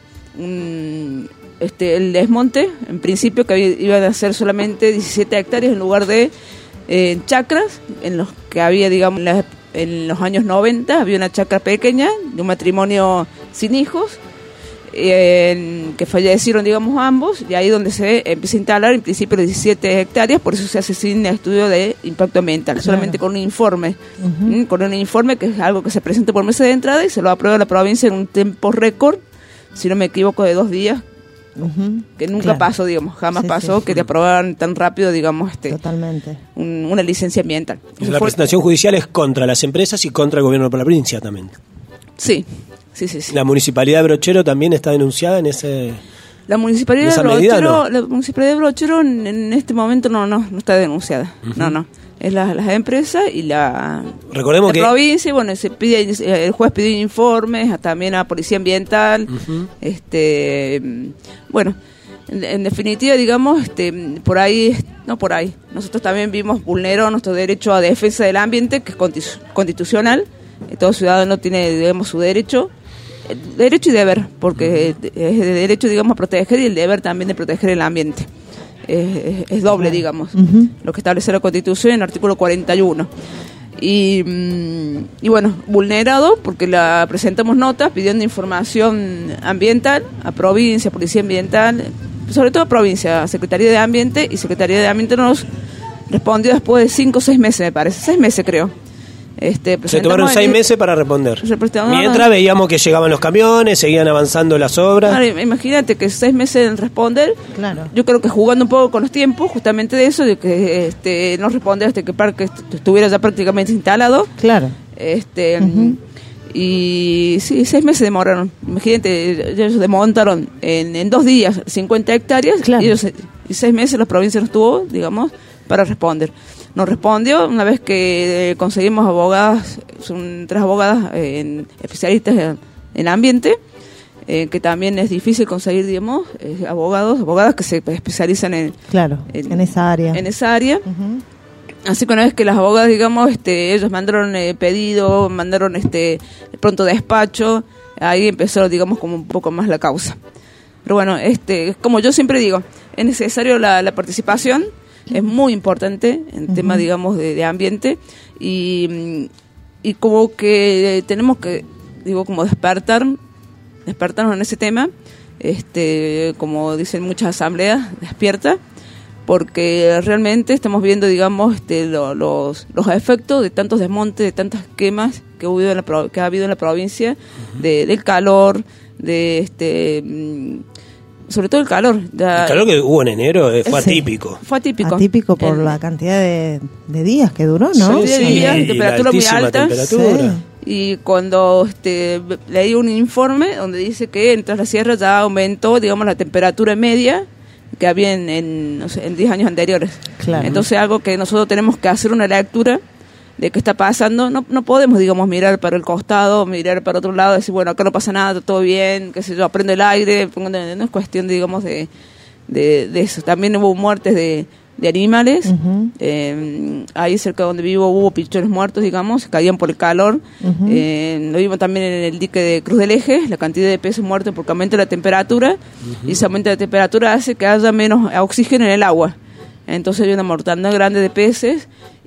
un, este el desmonte, en principio que había, iban a ser solamente diecisiete hectáreas en lugar de eh, chacras, en los que había, digamos, en, la, en los años noventa, había una chacra pequeña, de un matrimonio sin hijos, En, que fallecieron, digamos, ambos, y ahí donde se empieza a instalar en principio los diecisiete hectáreas, por eso se hace sin estudio de impacto ambiental, claro. solamente con un informe, uh-huh. ¿m? con un informe que es algo que se presenta por mesa de entrada y se lo aprueba la provincia en un tiempo récord, si no me equivoco, de dos días, uh-huh. que nunca claro. pasó, digamos, jamás sí, pasó sí. que te aprobaran tan rápido, digamos, este totalmente un, una licencia ambiental. La fue... presentación judicial es contra las empresas y contra el gobierno de la provincia también. Sí. Sí, sí, sí. La municipalidad de Brochero también está denunciada en ese. La municipalidad de Brochero, medida, ¿no? La municipalidad de Brochero en, en este momento no, no, no está denunciada. Uh-huh. No, no. Es la, las empresas y la, Recordemos la que... provincia. Y bueno, se pide, el juez pidió informes también a Policía Ambiental. Uh-huh. Este, bueno, en, en definitiva, digamos, este, por ahí, no por ahí. Nosotros también vimos vulnerado nuestro derecho a defensa del ambiente, que es constitucional. Todo ciudadano tiene, digamos, su derecho. Derecho y deber, porque es de derecho, digamos, a proteger y el deber también de proteger el ambiente. Es, es, es doble, digamos, uh-huh. lo que establece la Constitución en el artículo cuarenta y uno. Y, y bueno, vulnerado porque la presentamos notas pidiendo información ambiental a provincia, Policía Ambiental, sobre todo a provincia, Secretaría de Ambiente, y Secretaría de Ambiente nos respondió después de cinco o seis meses, me parece, seis meses creo. Este, se tomaron seis el, meses para responder. Mientras veíamos que llegaban los camiones, seguían avanzando las obras. Claro, imagínate que seis meses en responder. Claro. Yo creo que jugando un poco con los tiempos, justamente de eso, de que este, no responder hasta que el parque estuviera ya prácticamente instalado. Claro. Este, uh-huh. Y sí, seis meses demoraron. Imagínate, ellos desmontaron en, en dos días cincuenta hectáreas, claro. y, ellos, y seis meses la provincia nos tuvo, digamos, para responder. Nos respondió una vez que eh, conseguimos abogadas, son tres abogadas eh, en, especialistas en, en ambiente, eh, que también es difícil conseguir, digamos, eh, abogados, abogadas que se especializan en, claro, en, en esa área. En esa área. Uh-huh. Así que una vez que las abogadas, digamos, este, ellos mandaron eh, pedido, mandaron este pronto despacho, ahí empezó, digamos, como un poco más la causa. Pero bueno, este, como yo siempre digo, es necesario la, la participación. Es muy importante en uh-huh. tema, digamos, de, de ambiente y, y como que tenemos que, digo, como despertar, despertarnos en ese tema, este, como dicen muchas asambleas, despierta, porque realmente estamos viendo, digamos, este, lo, los los efectos de tantos desmontes, de tantas quemas que, hubo en la, que ha habido en la provincia, uh-huh. de, del calor, de este... sobre todo el calor. Ya, el calor que hubo en enero eh, fue sí, atípico. Fue atípico. Atípico por el, la cantidad de, de días que duró, ¿no? Sí, sí. días, temperatura muy alta. Sí. y cuando este, leí un informe donde dice que en Tras la Sierra ya aumentó, digamos, la temperatura media que había en, en, no sé, en diez años anteriores. Claro. Entonces, algo que nosotros tenemos que hacer una lectura de qué está pasando. No, no podemos, digamos, mirar para el costado, mirar para otro lado, decir, bueno, acá no pasa nada, todo bien, qué sé yo, prendo el aire. No es cuestión, digamos, de, de, de eso. También hubo muertes de, de animales. Uh-huh. Eh, ahí cerca donde vivo hubo pichones muertos, digamos, caían por el calor. Uh-huh. Eh, lo vimos también en el dique de Cruz del Eje, la cantidad de peces muertos porque aumenta la temperatura. Uh-huh. Y ese aumento de la temperatura hace que haya menos oxígeno en el agua. Entonces hay una mortandad grande de peces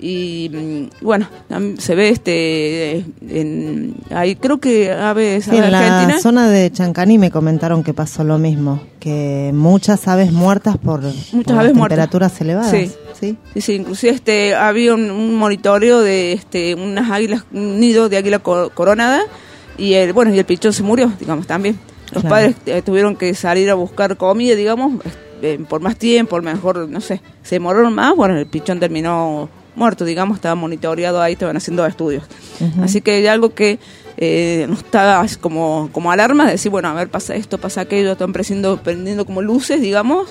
y bueno, se ve este en, ahí creo que aves sí, en Argentina. La zona de Chancani me comentaron que pasó lo mismo, que muchas aves muertas por, muchas por aves las temperaturas muertas. Elevadas. Sí. Sí, sí, sí, inclusive este había un, un monitoreo de este unas águilas, un nido de águila coronada y el bueno y el pichón se murió, digamos, también. Los claro. padres eh, tuvieron que salir a buscar comida, digamos, eh, por más tiempo, mejor, no sé, se demoraron más, bueno, el pichón terminó muerto, digamos, estaba monitoreado ahí, estaban haciendo estudios. Uh-huh. Así que hay algo que eh, nos está como, como alarma, de decir, bueno, a ver, pasa esto, pasa aquello, están prendiendo, prendiendo como luces, digamos,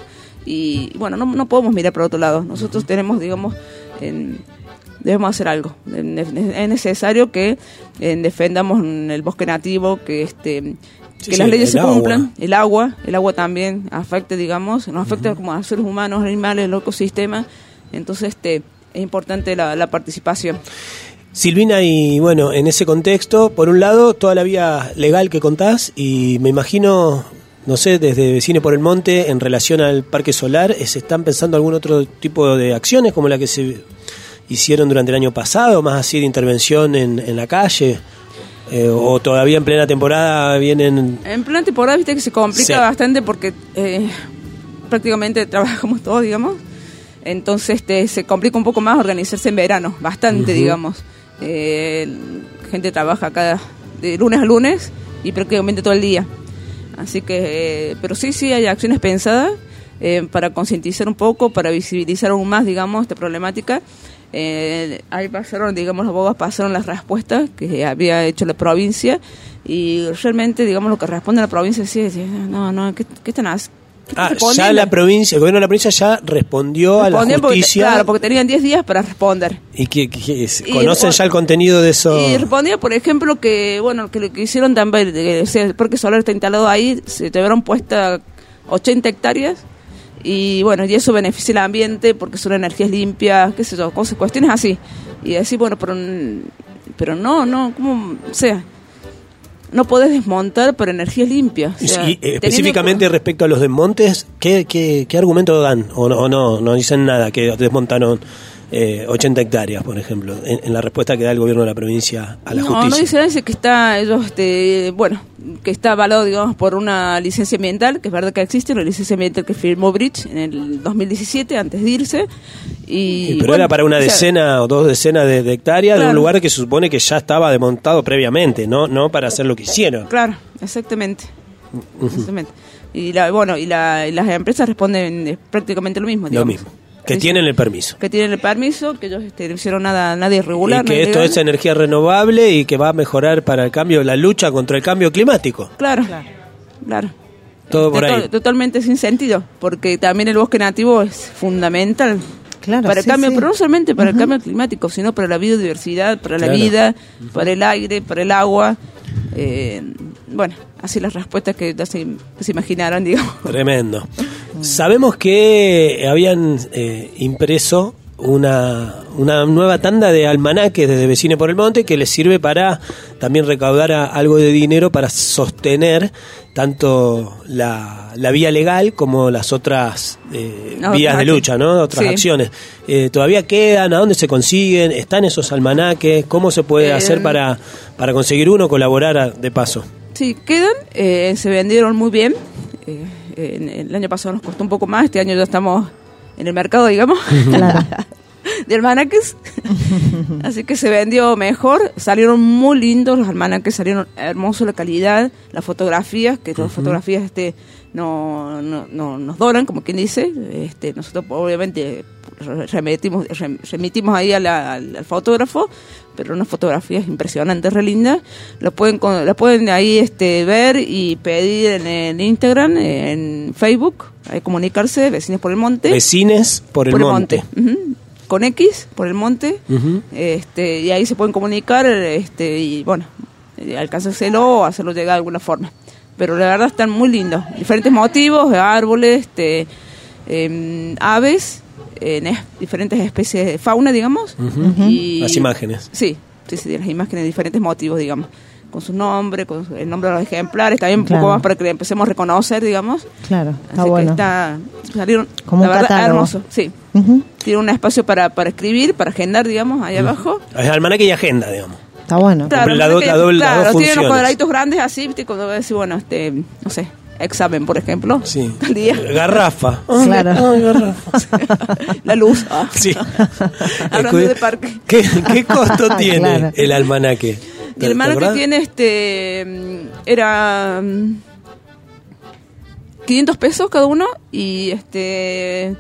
y bueno, no, no podemos mirar para otro lado. Nosotros uh-huh. tenemos, digamos, en, debemos hacer algo. Es necesario que eh, defendamos el bosque nativo, que este... que sí, las leyes se cumplan, agua. el agua, el agua también afecta, digamos, nos afecta uh-huh. como a seres humanos, animales, el ecosistema, entonces este es importante la, la participación. Silvina, y bueno, en ese contexto, por un lado, toda la vía legal que contás, y me imagino, no sé, desde Vecine por el Monte, en relación al Parque Solar, ¿se están pensando algún otro tipo de acciones como la que se hicieron durante el año pasado, más así de intervención en, en la calle? Eh, o todavía en plena temporada vienen... En plena temporada, viste que se complica sí. bastante porque eh, prácticamente trabajamos todos, digamos. Entonces este, se complica un poco más organizarse en verano, bastante, uh-huh. digamos. Eh, gente trabaja cada de lunes a lunes y prácticamente todo el día. Así que, eh, pero sí, sí hay acciones pensadas eh, para concientizar un poco, para visibilizar aún más, digamos, esta problemática. Eh, ahí pasaron, digamos, los bobas pasaron las respuestas que había hecho la provincia y realmente, digamos, lo que responde la provincia sí es, no, no, ¿qué, qué están haciendo? Ah, ya la provincia, el gobierno de la provincia ya respondió, respondió a la justicia. Porque, claro, porque tenían diez días para responder. ¿Y que, que es, conocen y, ya el contenido de eso? Y respondía, por ejemplo, que bueno que lo que hicieron también, que, o sea, el parque solar está instalado ahí, se tuvieron puesta ochenta hectáreas. Y bueno, y eso beneficia el ambiente porque son energías limpias, qué sé yo, cosas, cuestiones así. Y decir, bueno, pero, pero no, no, ¿cómo? O sea, no podés desmontar por energías limpias. O sea, y específicamente por... respecto a los desmontes, ¿qué, qué, qué argumento dan? ¿O no, o no, no dicen nada que desmontaron eh, ochenta hectáreas, por ejemplo, en, en la respuesta que da el gobierno de la provincia a la no, justicia? No, no dicen eso, que está, ellos, este, bueno, que está avalado, digamos, por una licencia ambiental, que es verdad que existe, una licencia ambiental que firmó Bridge en el dos mil diecisiete, antes de irse. Y, pero bueno, era para una o sea, decena o dos decenas de, de hectáreas, claro, de un lugar que se supone que ya estaba desmontado previamente, no no para hacer lo que hicieron. Claro, exactamente. Uh-huh. exactamente. Y la, bueno, y, la, y las empresas responden prácticamente lo mismo, digamos. Lo mismo. Que tienen el permiso. Que tienen el permiso, que ellos este, no hicieron nada, nada irregular. Y que esto legal. Es energía renovable y que va a mejorar para el cambio, la lucha contra el cambio climático. Claro, claro. claro. Todo por Total, ahí. Totalmente sin sentido, porque también el bosque nativo es fundamental claro, para sí, el cambio, sí. pero no solamente para uh-huh. el cambio climático, sino para la biodiversidad, para claro. la vida, uh-huh. para el aire, para el agua. Eh, bueno, así las respuestas que ya se, se imaginarán, digamos. Tremendo. Sabemos que habían eh, impreso una, una nueva tanda de almanaques desde Vecine por el Monte que les sirve para también recaudar a, algo de dinero para sostener tanto la, la vía legal como las otras eh, no, vías de lucha, ¿no? Otras sí. acciones. Eh, ¿Todavía quedan? ¿A dónde se consiguen? ¿Están esos almanaques? ¿Cómo se puede eh, hacer para, para conseguir uno, colaborar a, de paso? Sí, quedan. Eh, se vendieron muy bien. Eh, el año pasado nos costó un poco más, este año ya estamos en el mercado, digamos, claro. de almanaques, así que se vendió mejor, salieron muy lindos los almanaques, salieron hermosos la calidad, las fotografías, que uh-huh. las fotografías este no, no, no nos donan, como quien dice, este nosotros obviamente remitimos, remitimos ahí a la, al, al fotógrafo, pero unas fotografías impresionantes, re lindas. La pueden, la pueden ahí este, ver y pedir en, en Instagram, en Facebook, ahí comunicarse, Vecines por el Monte. Vecines por el, por el Monte. monte. Uh-huh. Con X, por el Monte. Uh-huh. este, y ahí se pueden comunicar este, y bueno, alcanzárselo o hacerlo llegar de alguna forma. Pero la verdad están muy lindos. Diferentes motivos, árboles, este, eh, aves, en es, diferentes especies de fauna, digamos. Uh-huh. Y las imágenes. Sí, sí, sí, las imágenes de diferentes motivos, digamos. Con su nombre, con su, el nombre de los ejemplares, también un claro. poco más para que empecemos a reconocer, digamos. Claro, está Así bueno. Que está, salieron, como la un verdad, catálogo. hermoso, sí. Uh-huh. Tiene un espacio para, para escribir, para agendar, digamos, ahí uh-huh. abajo. Es almanaque y agenda, digamos. Está bueno. Claro, la do, la do, claro, las dos tiene unos funciones. cuadraditos grandes así, ¿viste? Cuando ves, bueno, este, no sé, examen, por ejemplo. Sí. El día. Garrafa. Claro. Ay, garrafa. La luz. Ah. Sí. Hablando de parque. ¿Qué, qué costo tiene Claro. el almanaque? El almanaque tiene este, era um, quinientos pesos cada uno y este,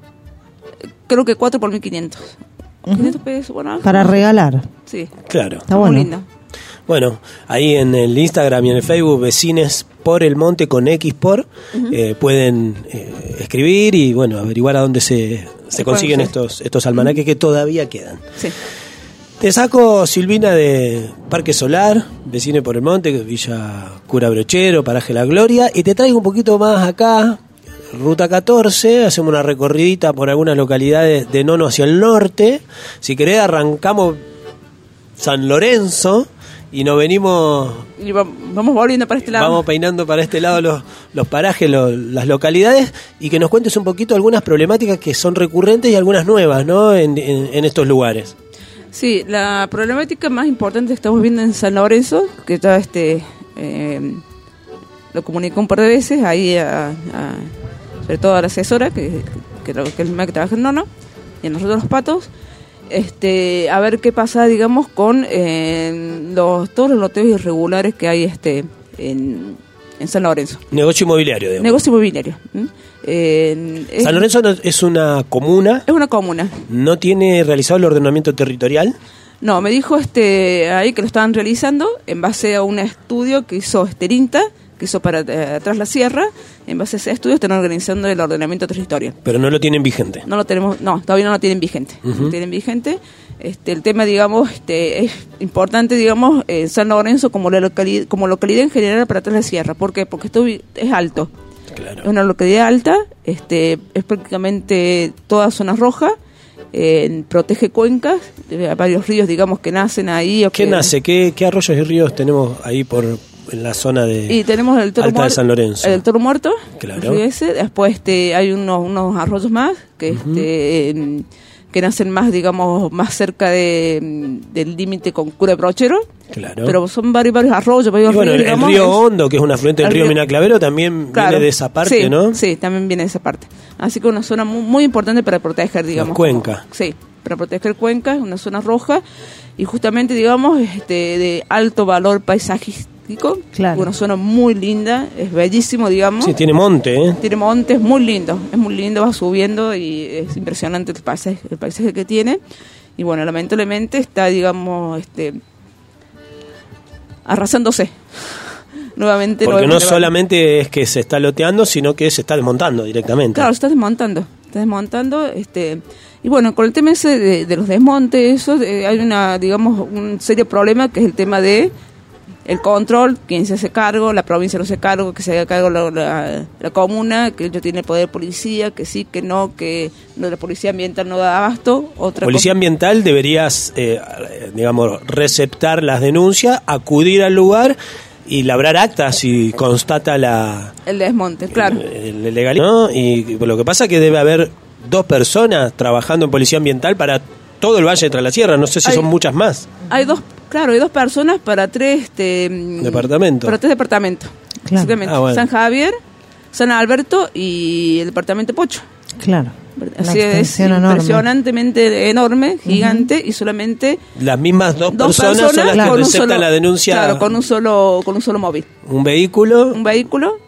creo que cuatro por mil quinientos. Uh-huh. quinientos pesos, bueno. Para regalar. Sí. Claro. Está muy bueno. lindo. Bueno, ahí en el Instagram y en el Facebook, Vecines por el Monte con X por, uh-huh. eh, pueden eh, escribir y bueno, averiguar a dónde se, se, se consiguen estos, estos almanaques uh-huh. que todavía quedan. Sí. Te saco, Silvina, de Parque Solar, Vecines por el Monte, Villa Cura Brochero, Paraje La Gloria, y te traigo un poquito más acá, Ruta catorce, hacemos una recorridita por algunas localidades de Nono hacia el norte. Si querés arrancamos San Lorenzo y nos venimos... Y vamos volviendo para este lado. Vamos peinando para este lado los, los parajes, los, las localidades, y que nos cuentes un poquito algunas problemáticas que son recurrentes y algunas nuevas, ¿no? En, en, en estos lugares. Sí, la problemática más importante que estamos viendo en San Lorenzo, que ya este eh, lo comunicó un par de veces ahí a, a sobre todo a la asesora que, que, que es el misma que trabaja en Nono y a nosotros los patos, este a ver qué pasa, digamos, con eh, los todos los loteos irregulares que hay este en, en San Lorenzo. Negocio inmobiliario, digamos. Negocio inmobiliario. ¿Mm? Eh, es, San Lorenzo no, es una comuna. Es una comuna. ¿No tiene realizado el ordenamiento territorial? No, me dijo este ahí que lo estaban realizando en base a un estudio que hizo Esterinta, que hizo para eh, atrás la sierra. En base a ese estudio están organizando el ordenamiento territorial. Pero no lo tienen vigente. No lo tenemos, no, todavía no lo tienen vigente. Uh-huh. No lo tienen vigente. Este, el tema, digamos, este, es importante, digamos, en San Lorenzo como la localidad, como localidad en general para atrás la sierra. ¿Por qué? Porque esto es alto. Claro. Es una localidad alta, este, es prácticamente toda zona roja, eh, protege cuencas, eh, varios ríos, digamos, que nacen ahí. O ¿Qué que, nace? ¿Qué, ¿Qué arroyos y ríos tenemos ahí por en la zona de y tenemos el Toro Alta Muerto, de San Lorenzo? El Toro Muerto, claro. El río ese. Después este, hay unos, unos arroyos más que, uh-huh. este, eh, que nacen más, digamos, más cerca de, del límite con Cura Brochero. Claro. Pero son varios, varios arroyos, varios y bueno, ríos, el, digamos, el río es, Hondo, que es un afluente del río, río Minaclavero, también claro, viene de esa parte, sí, ¿no? Sí, también viene de esa parte. Así que una zona muy, muy importante para proteger, digamos. La cuenca. Como, sí, para proteger cuencas, una zona roja y justamente, digamos, este de alto valor paisajístico. Claro. Una zona muy linda, es bellísimo, digamos. Sí, tiene monte, ¿eh? Tiene monte, es muy lindo, es muy lindo, va subiendo y es impresionante el paisaje, el paisaje que tiene. Y bueno, lamentablemente está, digamos, este arrasándose nuevamente. Porque no nuevamente solamente es que se está loteando, sino que se está desmontando directamente. Claro, se está desmontando, está desmontando, este y bueno, con el tema ese de, de los desmontes, eso eh, hay una, digamos, un serio problema que es el tema de el control, quién se hace cargo, la provincia no se hace cargo, que se haga cargo la, la, la comuna, que ellos tienen el poder de policía, que sí, que no, que no, la policía ambiental no da abasto. Otra policía cosa. ambiental deberías, eh, digamos, receptar las denuncias, acudir al lugar y labrar actas si constata la el desmonte, claro. El, el legal, ¿no? Y lo que pasa es que debe haber dos personas trabajando en policía ambiental para todo el Valle de Tras la Sierra, no sé si hay, son muchas más. Hay dos, claro, hay dos personas para tres este, departamentos. Para tres departamentos. Claro. Ah, bueno. San Javier, San Alberto y el departamento Pocho. Claro. Así es, impresionantemente enorme, gigante, uh-huh. y solamente las mismas dos, dos personas, personas son las que con receptan solo, la denuncia. Claro, con un solo con un solo móvil. Un vehículo. Un vehículo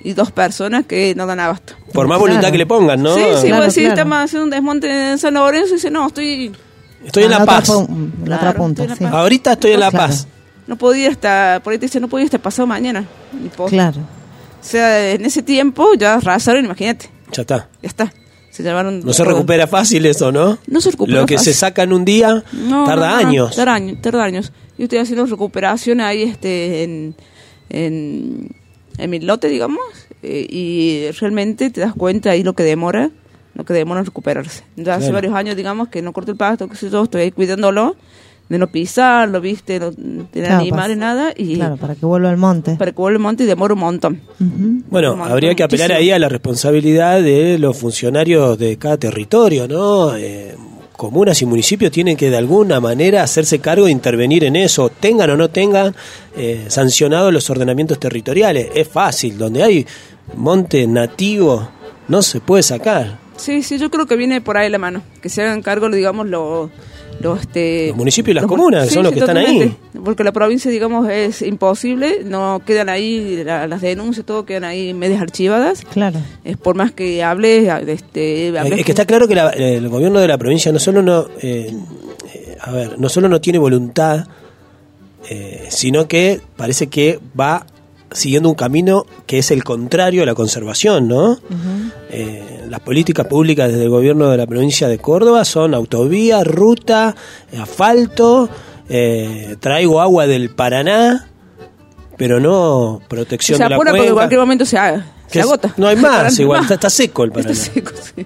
y dos personas que no dan abasto. Por más voluntad Claro. que le pongan, ¿no? Sí, sí, Claro, vos decís, claro. estamos haciendo un desmonte en San Lorenzo y dice, no, estoy... Estoy en Ah, La otra Paz. pu- La otra Claro, punta, estoy en sí. La Paz. Ahorita estoy en La Claro. Paz. No podía ir hasta, por ahí te dice, no podía ir hasta pasado mañana. Ni po- Claro. O sea, en ese tiempo ya arrasaron, imagínate, Ya está. ya está. Se llevaron... No se recupera fácil eso, ¿no? No se recupera Lo que fácil. se saca en un día No, tarda no, no, años. Tarda años, tarda años. Yo estoy haciendo recuperación ahí este, en, en, en mi lote, digamos, eh, y realmente te das cuenta ahí lo que demora, lo que demora en recuperarse. Ya hace Claro. varios años, digamos, que no corto el pasto, que sé yo, estoy ahí cuidándolo, de no pisarlo, viste, no tener Claro, animales, pas- nada, y Claro, para que vuelva al monte. para que vuelva al monte y demora un montón. Ujú. Bueno, Un habría que apelar muchísimo. ahí a la responsabilidad de los funcionarios de cada territorio, ¿no? Eh, comunas y municipios tienen que de alguna manera hacerse cargo de intervenir en eso, tengan o no tengan eh, sancionados los ordenamientos territoriales. Es fácil, donde hay monte nativo no se puede sacar. Sí, sí, yo creo que viene por ahí la mano, que se hagan cargo, digamos, los... Los, este, Los municipios y las los- comunas, que son los que están ahí. totalmente. Porque la provincia, digamos, es imposible, no quedan ahí, la- las denuncias, todo quedan ahí medias archivadas. Claro. Es por más que hables, este, hables Es que está claro que la- el gobierno de la provincia no solo no, eh, eh, a ver, no solo no tiene voluntad, eh, sino que parece que va siguiendo un camino que es el contrario a la conservación, ¿no? Ujú. Eh, las políticas públicas desde el gobierno de la provincia de Córdoba son autovía, ruta, asfalto, eh, traigo agua del Paraná, pero no protección se de la apura porque en cuenca. cualquier momento se, haga, Que se es- agota. No hay más, No igual, más. está, está seco el Paraná. Está seco, sí.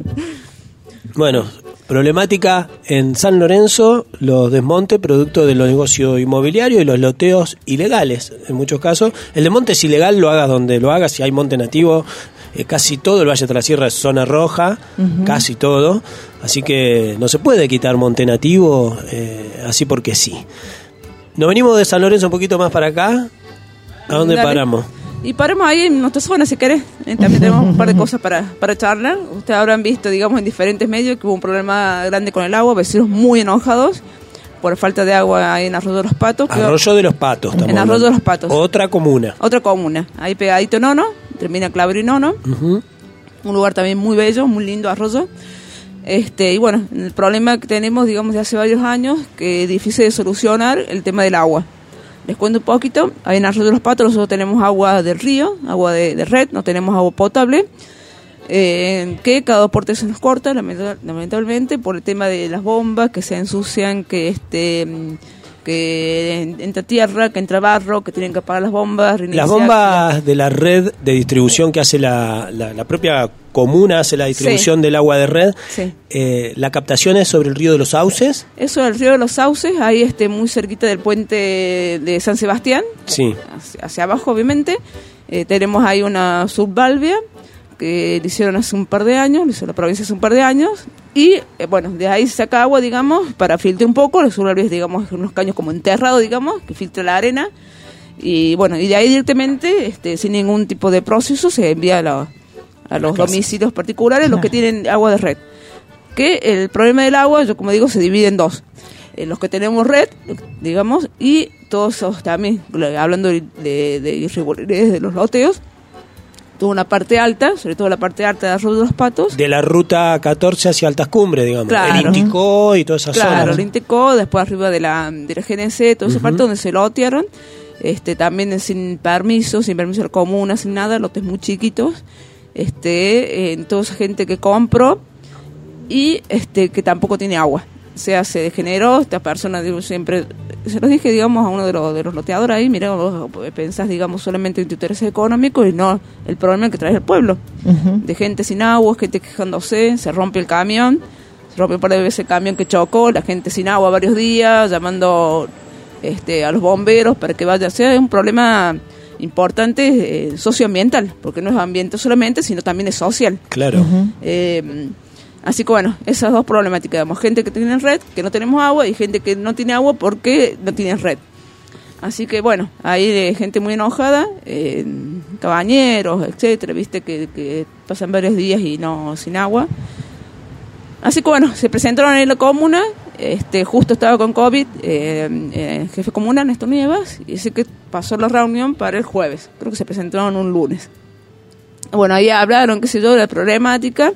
Bueno, problemática en San Lorenzo, los desmontes producto de los negocios inmobiliarios y los loteos ilegales, en muchos casos. El desmonte es ilegal, lo hagas donde lo hagas, si hay monte nativo, eh, casi todo el Valle de la Sierra es zona roja, Ujú. casi todo, así que no se puede quitar monte nativo eh, así porque sí. Nos venimos de San Lorenzo un poquito más para acá, ¿a dónde Dale. paramos? Y paremos ahí en nuestra zona, si querés. Eh, también tenemos un par de cosas para, para charlar. Ustedes habrán visto, digamos, en diferentes medios que hubo un problema grande con el agua, vecinos muy enojados por falta de agua ahí en Arroyo de los Patos. que- Arroyo de los Patos. estamos En Arroyo hablando. de los Patos. Otra comuna. Otra comuna, ahí pegadito en Nono, termina Claver y Nono, Ujú. un lugar también muy bello, muy lindo Arroyo. Este, y bueno, el problema que tenemos, digamos, de hace varios años, que es difícil de solucionar, el tema del agua. Les cuento un poquito, ahí en Arroyo de los Patos nosotros tenemos agua del río, agua de, de red, no tenemos agua potable, eh, que cada dos por tres se nos corta, lamenta- lamentablemente, por el tema de las bombas que se ensucian, que este mm, que entra tierra, que entra barro, que tienen que apagar las bombas. Las reiniciar- bombas de la red de distribución que hace la, la, la propia comuna, hace la distribución Sí. del agua de red, Sí. eh, la captación es sobre el río de los Sauces. Eso del río de los Sauces, ahí este, muy cerquita del puente de San Sebastián, Sí. hacia, hacia abajo obviamente. Eh, tenemos ahí una subvalvia que le hicieron hace un par de años, le hizo la provincia hace un par de años, y eh, bueno, de ahí se saca agua, digamos, para filtrar un poco, la subvalvia es, digamos, unos caños como enterrados, digamos, que filtra la arena, y bueno, y de ahí directamente, este, sin ningún tipo de proceso, se envía a, la- a los casas. domicilios particulares, los Claro. que tienen agua de red. Que el problema del agua, yo como digo, se divide en dos. Eh, los que tenemos red, digamos, y todos esos también, hablando de, de, de irregularidades de los loteos, toda una parte alta, sobre todo la parte alta de Arroyo de los Patos. De la ruta catorce hacia Altas Cumbres, digamos. Claro. El Inticó y toda esa Claro, zona. el Intecó, después arriba de la, de la G N C, toda esa Ujú. parte donde se lotearon, este, también sin permiso, sin permiso de la comuna, sin nada, lotes muy chiquitos, este, en toda esa gente que compró y este que tampoco tiene agua. O sea, se degeneró, esta persona, digo, siempre, se los dije, digamos, a uno de los, de los loteadores ahí, mira, vos pensás, digamos, solamente en tu interés económico y no el problema que trae el pueblo. Ujú. De gente sin agua, gente quejándose, se rompe el camión, se rompe un par de veces el camión que chocó, la gente sin agua varios días, llamando este, a los bomberos para que vaya. O sea, es un problema importante eh, socioambiental, porque no es ambiente solamente, sino también es social. Claro. Ujú. Eh, así que bueno, esas dos problemáticas, digamos, gente que tiene red, que no tenemos agua, y gente que no tiene agua porque no tiene red. Así que bueno, hay eh, gente muy enojada, eh, cabañeros, etcétera, viste que, que pasan varios días y no sin agua. Así que bueno, se presentaron en la comuna, este, justo estaba con COVID, eh, eh, jefe comunal Néstor Nievas, y dice que pasó la reunión para el jueves, creo que se presentaron un lunes. Bueno, ahí hablaron, qué sé yo, de la problemática.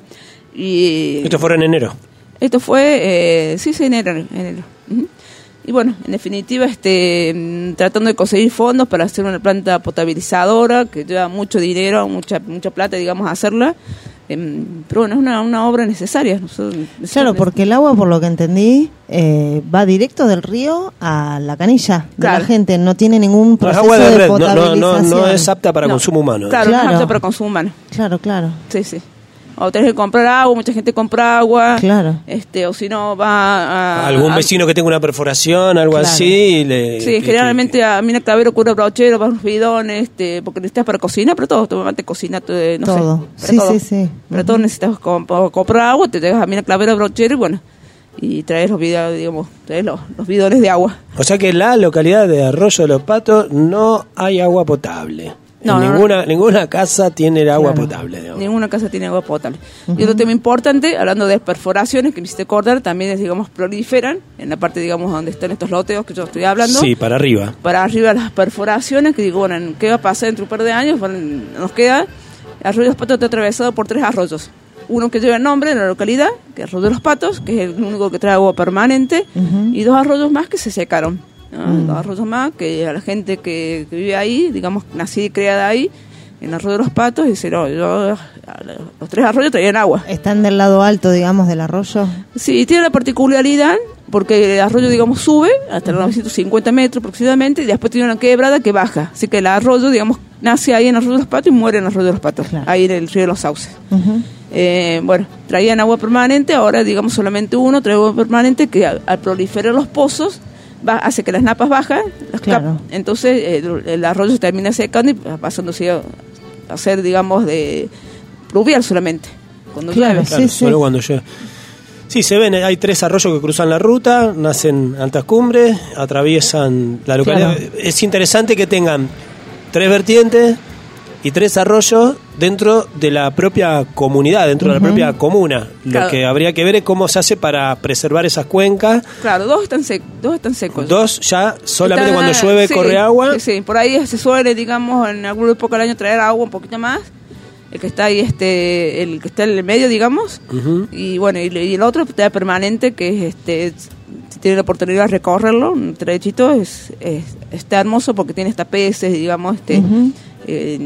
Y ¿Esto fue en enero? Esto fue, eh, sí, sí, enero. enero. Uh-huh. Y bueno, en definitiva, este, tratando de conseguir fondos para hacer una planta potabilizadora, que lleva mucho dinero, mucha mucha plata, digamos, a hacerla. Eh, pero bueno, es una, una obra necesaria. Nosotros, claro, porque el agua, por lo que entendí, eh, va directo del río a la canilla de claro. la gente. No tiene ningún proceso no es agua de, de red, potabilización. No, no, no es apta para no. consumo humano. Claro, claro, no es apta para consumo humano. Claro, claro. Sí, sí. O tenés que comprar agua, mucha gente compra agua. Claro. Este, o si no, va a... Algún a, vecino que tenga una perforación, algo claro. así. Y le, sí, que, generalmente que, a Mina Clavero cura brochero, para los bidones, este, porque necesitas para cocinar, pero todo, tomate cocina, todo, no todo. sé. Sí, todo. sí, sí. Pero uh-huh. todo necesitas comp- comprar agua, te llegas a Mina Clavero brochero y bueno, y traes los bidones, digamos, traes los, los bidones de agua. O sea que en la localidad de Arroyo de los Patos no hay agua potable. No, en no, ninguna no. ninguna casa tiene el agua Claro. potable. Digamos. Ninguna casa tiene agua potable. Uh-huh. Y otro tema importante, hablando de perforaciones, que me hiciste acordar, también es, digamos, proliferan, en la parte, digamos, donde están estos loteos que yo estoy hablando. Sí, para arriba. Para arriba las perforaciones, que digo, bueno, ¿qué va a pasar dentro de un par de años? Bueno, nos queda, Arroyo de los Patos está atravesado por tres arroyos. Uno que lleva el nombre en la localidad, que es Arroyo de los Patos, que es el único que trae agua permanente, Uh-huh. y dos arroyos más que se secaron. ¿no? Mm. Dos arroyos más que a la gente que, que vive ahí, digamos, nacida y criada ahí, en Arroyo de los Patos, dice, no, yo, los tres arroyos traían agua. ¿Están del lado alto, digamos, del arroyo? Sí, tiene la particularidad, porque el arroyo, digamos, sube hasta los novecientos cincuenta metros aproximadamente, y después tiene una quebrada que baja. Así que el arroyo, digamos, nace ahí en Arroyo de los Patos y muere en Arroyo de los Patos, Claro. ahí en el río de los Sauces. Uh-huh. Eh, bueno, traían agua permanente, ahora, digamos, solamente uno trae agua permanente que al, al proliferar los pozos, va, hace que las napas bajan, las Claro. cap- entonces eh, el, el arroyo se termina secando y pasándose a, a ser, digamos, de pluvial solamente, cuando Claro, llueve. Claro, Sí, solo sí. cuando llueve. Sí, se ven, hay tres arroyos que cruzan la ruta, nacen altas cumbres, atraviesan la localidad. Claro. Es interesante que tengan tres vertientes y tres arroyos dentro de la propia comunidad, dentro de la Ujú. propia comuna. Lo Claro. que habría que ver es cómo se hace para preservar esas cuencas. Claro, dos están, sec- dos están secos. Dos ya solamente Están, cuando llueve sí, corre agua. Sí, sí, por ahí se suele, digamos, en alguna época del año traer agua un poquito más. El que está ahí, este, el que está en el medio, digamos. Ujú. Y bueno, y, y el otro está permanente, que es este, si tiene la oportunidad de recorrerlo, un trechito, es, es está hermoso porque tiene hasta peces, digamos, este, Uh-huh. eh,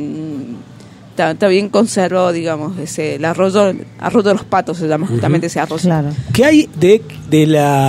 está, está bien conservado, digamos, ese, el arroyo, arroyo de los Patos se llama justamente ese arroyo. Claro. ¿Qué hay de, de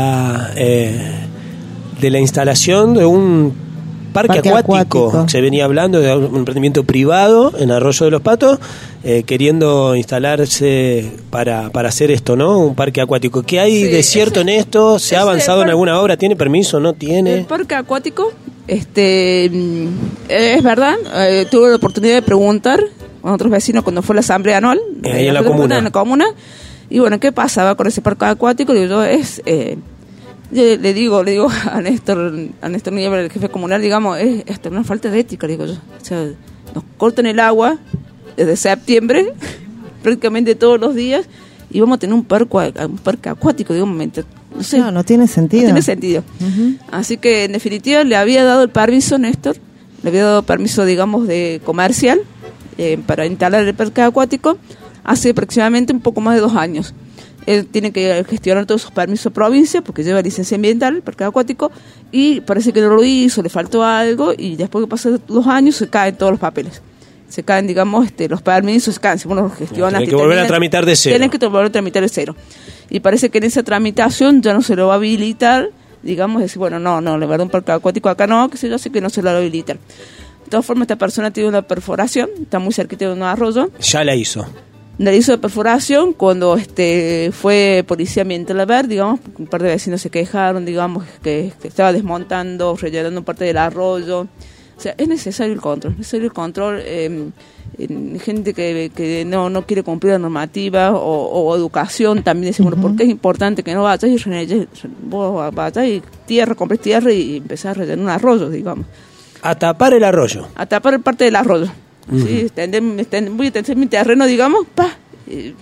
la eh, de la instalación de un parque, Parque acuático? acuático. Se venía hablando de un emprendimiento privado en Arroyo de los Patos, eh, queriendo instalarse para, para hacer esto, ¿no? Un parque acuático. ¿Qué hay Sí, de cierto ese- en esto? ¿Se ha ese avanzado en par- alguna obra? ¿Tiene permiso? ¿No tiene? El parque acuático, este, mm, es verdad, eh, tuve la oportunidad de preguntar a otros vecinos cuando fue la asamblea anual. Eh, ahí en la comuna. En la comuna. Y bueno, ¿qué pasaba con ese parque acuático? Digo yo, es... Eh, yo le digo, le digo a Néstor, a Néstor Niebla, el jefe comunal, digamos, es, es una falta de ética, digo yo. O sea, nos cortan el agua desde septiembre, prácticamente todos los días, y vamos a tener un parque, un parque acuático, digamos, mientras- no sé, No, no tiene sentido. no tiene sentido. Ujú. Así que, en definitiva, le había dado el permiso, Néstor, le había dado permiso, digamos, de comercial eh, para instalar el parque acuático hace aproximadamente un poco más de dos años. Él tiene que gestionar todos sus permisos de provincia porque lleva licencia ambiental, el parque acuático, y parece que no lo hizo, le faltó algo, y después que pasan dos años se caen todos los papeles. Se caen, digamos, este, los permisos, se caen, si uno los gestiona. Tiene que volver a tramitar de cero. Tienen que volver a tramitar de cero. Y parece que en esa tramitación ya no se lo va a habilitar, digamos, decir, bueno, no, no, le va a dar un parque acuático acá no, que sé yo, así que no se lo va a habilitar. De todas formas, esta persona tiene una perforación, está muy cerquita de un arroyo. Ya la hizo. Le hizo de perforación cuando este fue policía ambiental a ver, digamos, un par de vecinos se quejaron, digamos, que, que estaba desmontando, rellenando parte del arroyo. O sea, es necesario el control, es necesario el control. Eh, en gente que, que no, no quiere cumplir la normativa o, o educación también decimos, bueno, porque es importante que no vayas y rellenes, vos vayas y tierra, compres tierra y empezás a rellenar un arroyo, digamos. A tapar el arroyo. A tapar el parte del arroyo. Ujú. Sí, extender, extender, voy a extender mi terreno, digamos, pa, eh,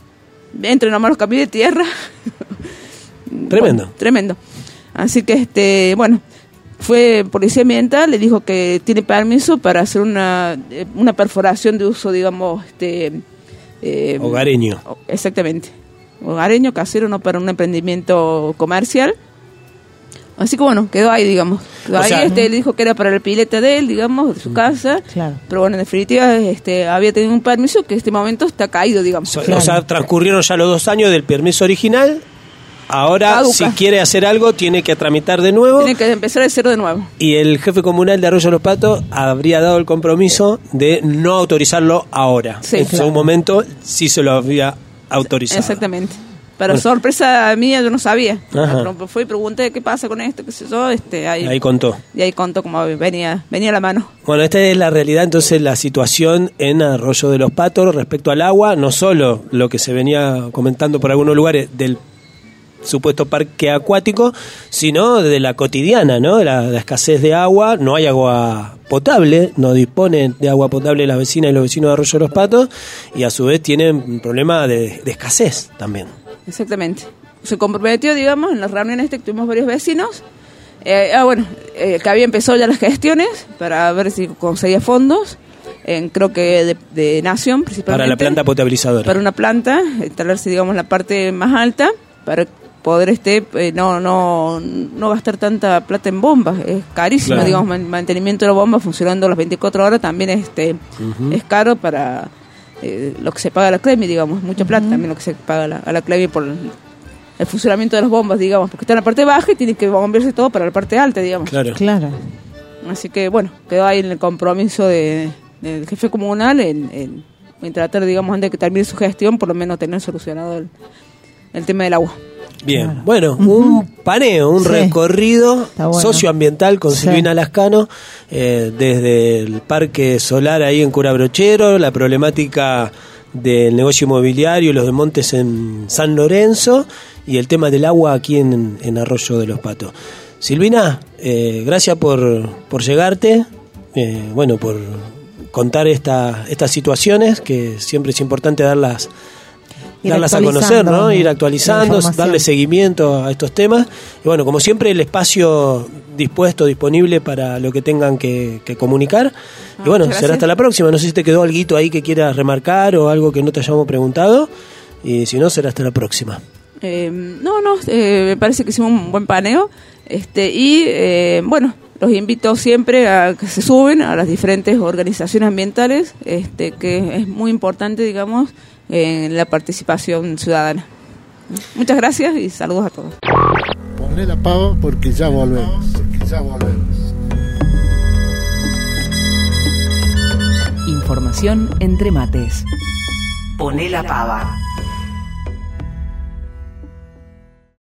entre nomás los cambios de tierra. Tremendo. Bueno, tremendo. Así que, este, bueno, fue policía ambiental, le dijo que tiene permiso para hacer una, una perforación de uso, digamos, este eh, hogareño. Exactamente. Hogareño, casero, no para un emprendimiento comercial. Así que bueno, quedó ahí, digamos. Quedó O ahí, sea, este, le dijo que era para la pileta de él, digamos, de su casa. Claro. Pero bueno, en definitiva, este, había tenido un permiso que en este momento está caído, digamos. So- O sea, transcurrieron ya los dos años del permiso original. Ahora, Caduca. si quiere hacer algo, tiene que tramitar de nuevo. Tiene que empezar de cero de nuevo. Y el jefe comunal de Arroyo Los Patos habría dado el compromiso de no autorizarlo ahora. Sí, en claro. su momento sí se lo había autorizado. Exactamente. Para Bueno. sorpresa mía, yo no sabía. Ajá. Pero fui y pregunté qué pasa con esto, qué sé yo. Este, ahí, Ahí contó. Y ahí contó cómo venía, venía a la mano. Bueno, esta es la realidad, entonces, la situación en Arroyo de los Patos respecto al agua, no solo lo que se venía comentando por algunos lugares del supuesto parque acuático, sino de la cotidiana, ¿no? De la, la escasez de agua, no hay agua potable, no disponen de agua potable las vecinas y los vecinos de Arroyo de los Patos, y a su vez tienen un problema de, de escasez también. Exactamente. Se comprometió, digamos, en las reuniones que tuvimos varios vecinos. Eh, ah, bueno, eh, que había empezado ya las gestiones para ver si conseguía fondos. En, creo que de, de Nación, principalmente. Para la planta potabilizadora. Para una planta, instalarse, digamos, la parte más alta, para poder este eh, no no no gastar tanta plata en bombas. Es carísimo, Claro. digamos, man- mantenimiento de la bomba funcionando las veinticuatro horas también este Ujú. es caro para eh, lo que se paga a la CLEMI, digamos, mucha plata también lo que se paga a la, a la CLEMI por el, el funcionamiento de las bombas, digamos, porque está en la parte baja y tiene que bombearse todo para la parte alta, digamos. Claro. Claro. Así que bueno, quedó ahí en el compromiso de, del jefe comunal en, en, en tratar, digamos, antes de que termine su gestión, por lo menos tener solucionado el, el tema del agua. Bien, Claro. bueno, un paneo, un Sí. recorrido Está bueno. socioambiental con Sí. Silvina Lascano, eh, desde el Parque Solar ahí en Cura Brochero, la problemática del negocio inmobiliario, los desmontes en San Lorenzo y el tema del agua aquí en, en Arroyo de los Patos. Silvina, eh, gracias por, por llegarte, eh, bueno, por contar esta, estas situaciones, que siempre es importante darlas Ir darlas a conocer, ¿no? actualizando Ir la actualizando, información. darle seguimiento a estos temas. Y bueno, como siempre, el espacio dispuesto, disponible para lo que tengan que, que comunicar. Ah, y bueno, muchas será gracias. hasta la próxima. No sé si te quedó alguito ahí que quieras remarcar o algo que no te hayamos preguntado. Y si no, será hasta la próxima. Eh, no, no, eh, me parece que hicimos un buen paneo. Este, y eh, bueno, los invito siempre a que se suben a las diferentes organizaciones ambientales, este, que es muy importante, digamos, en la participación ciudadana. Muchas gracias y saludos a todos. Poné la pava porque ya volvemos. Porque ya volvemos. Información entre mates. Poné la pava.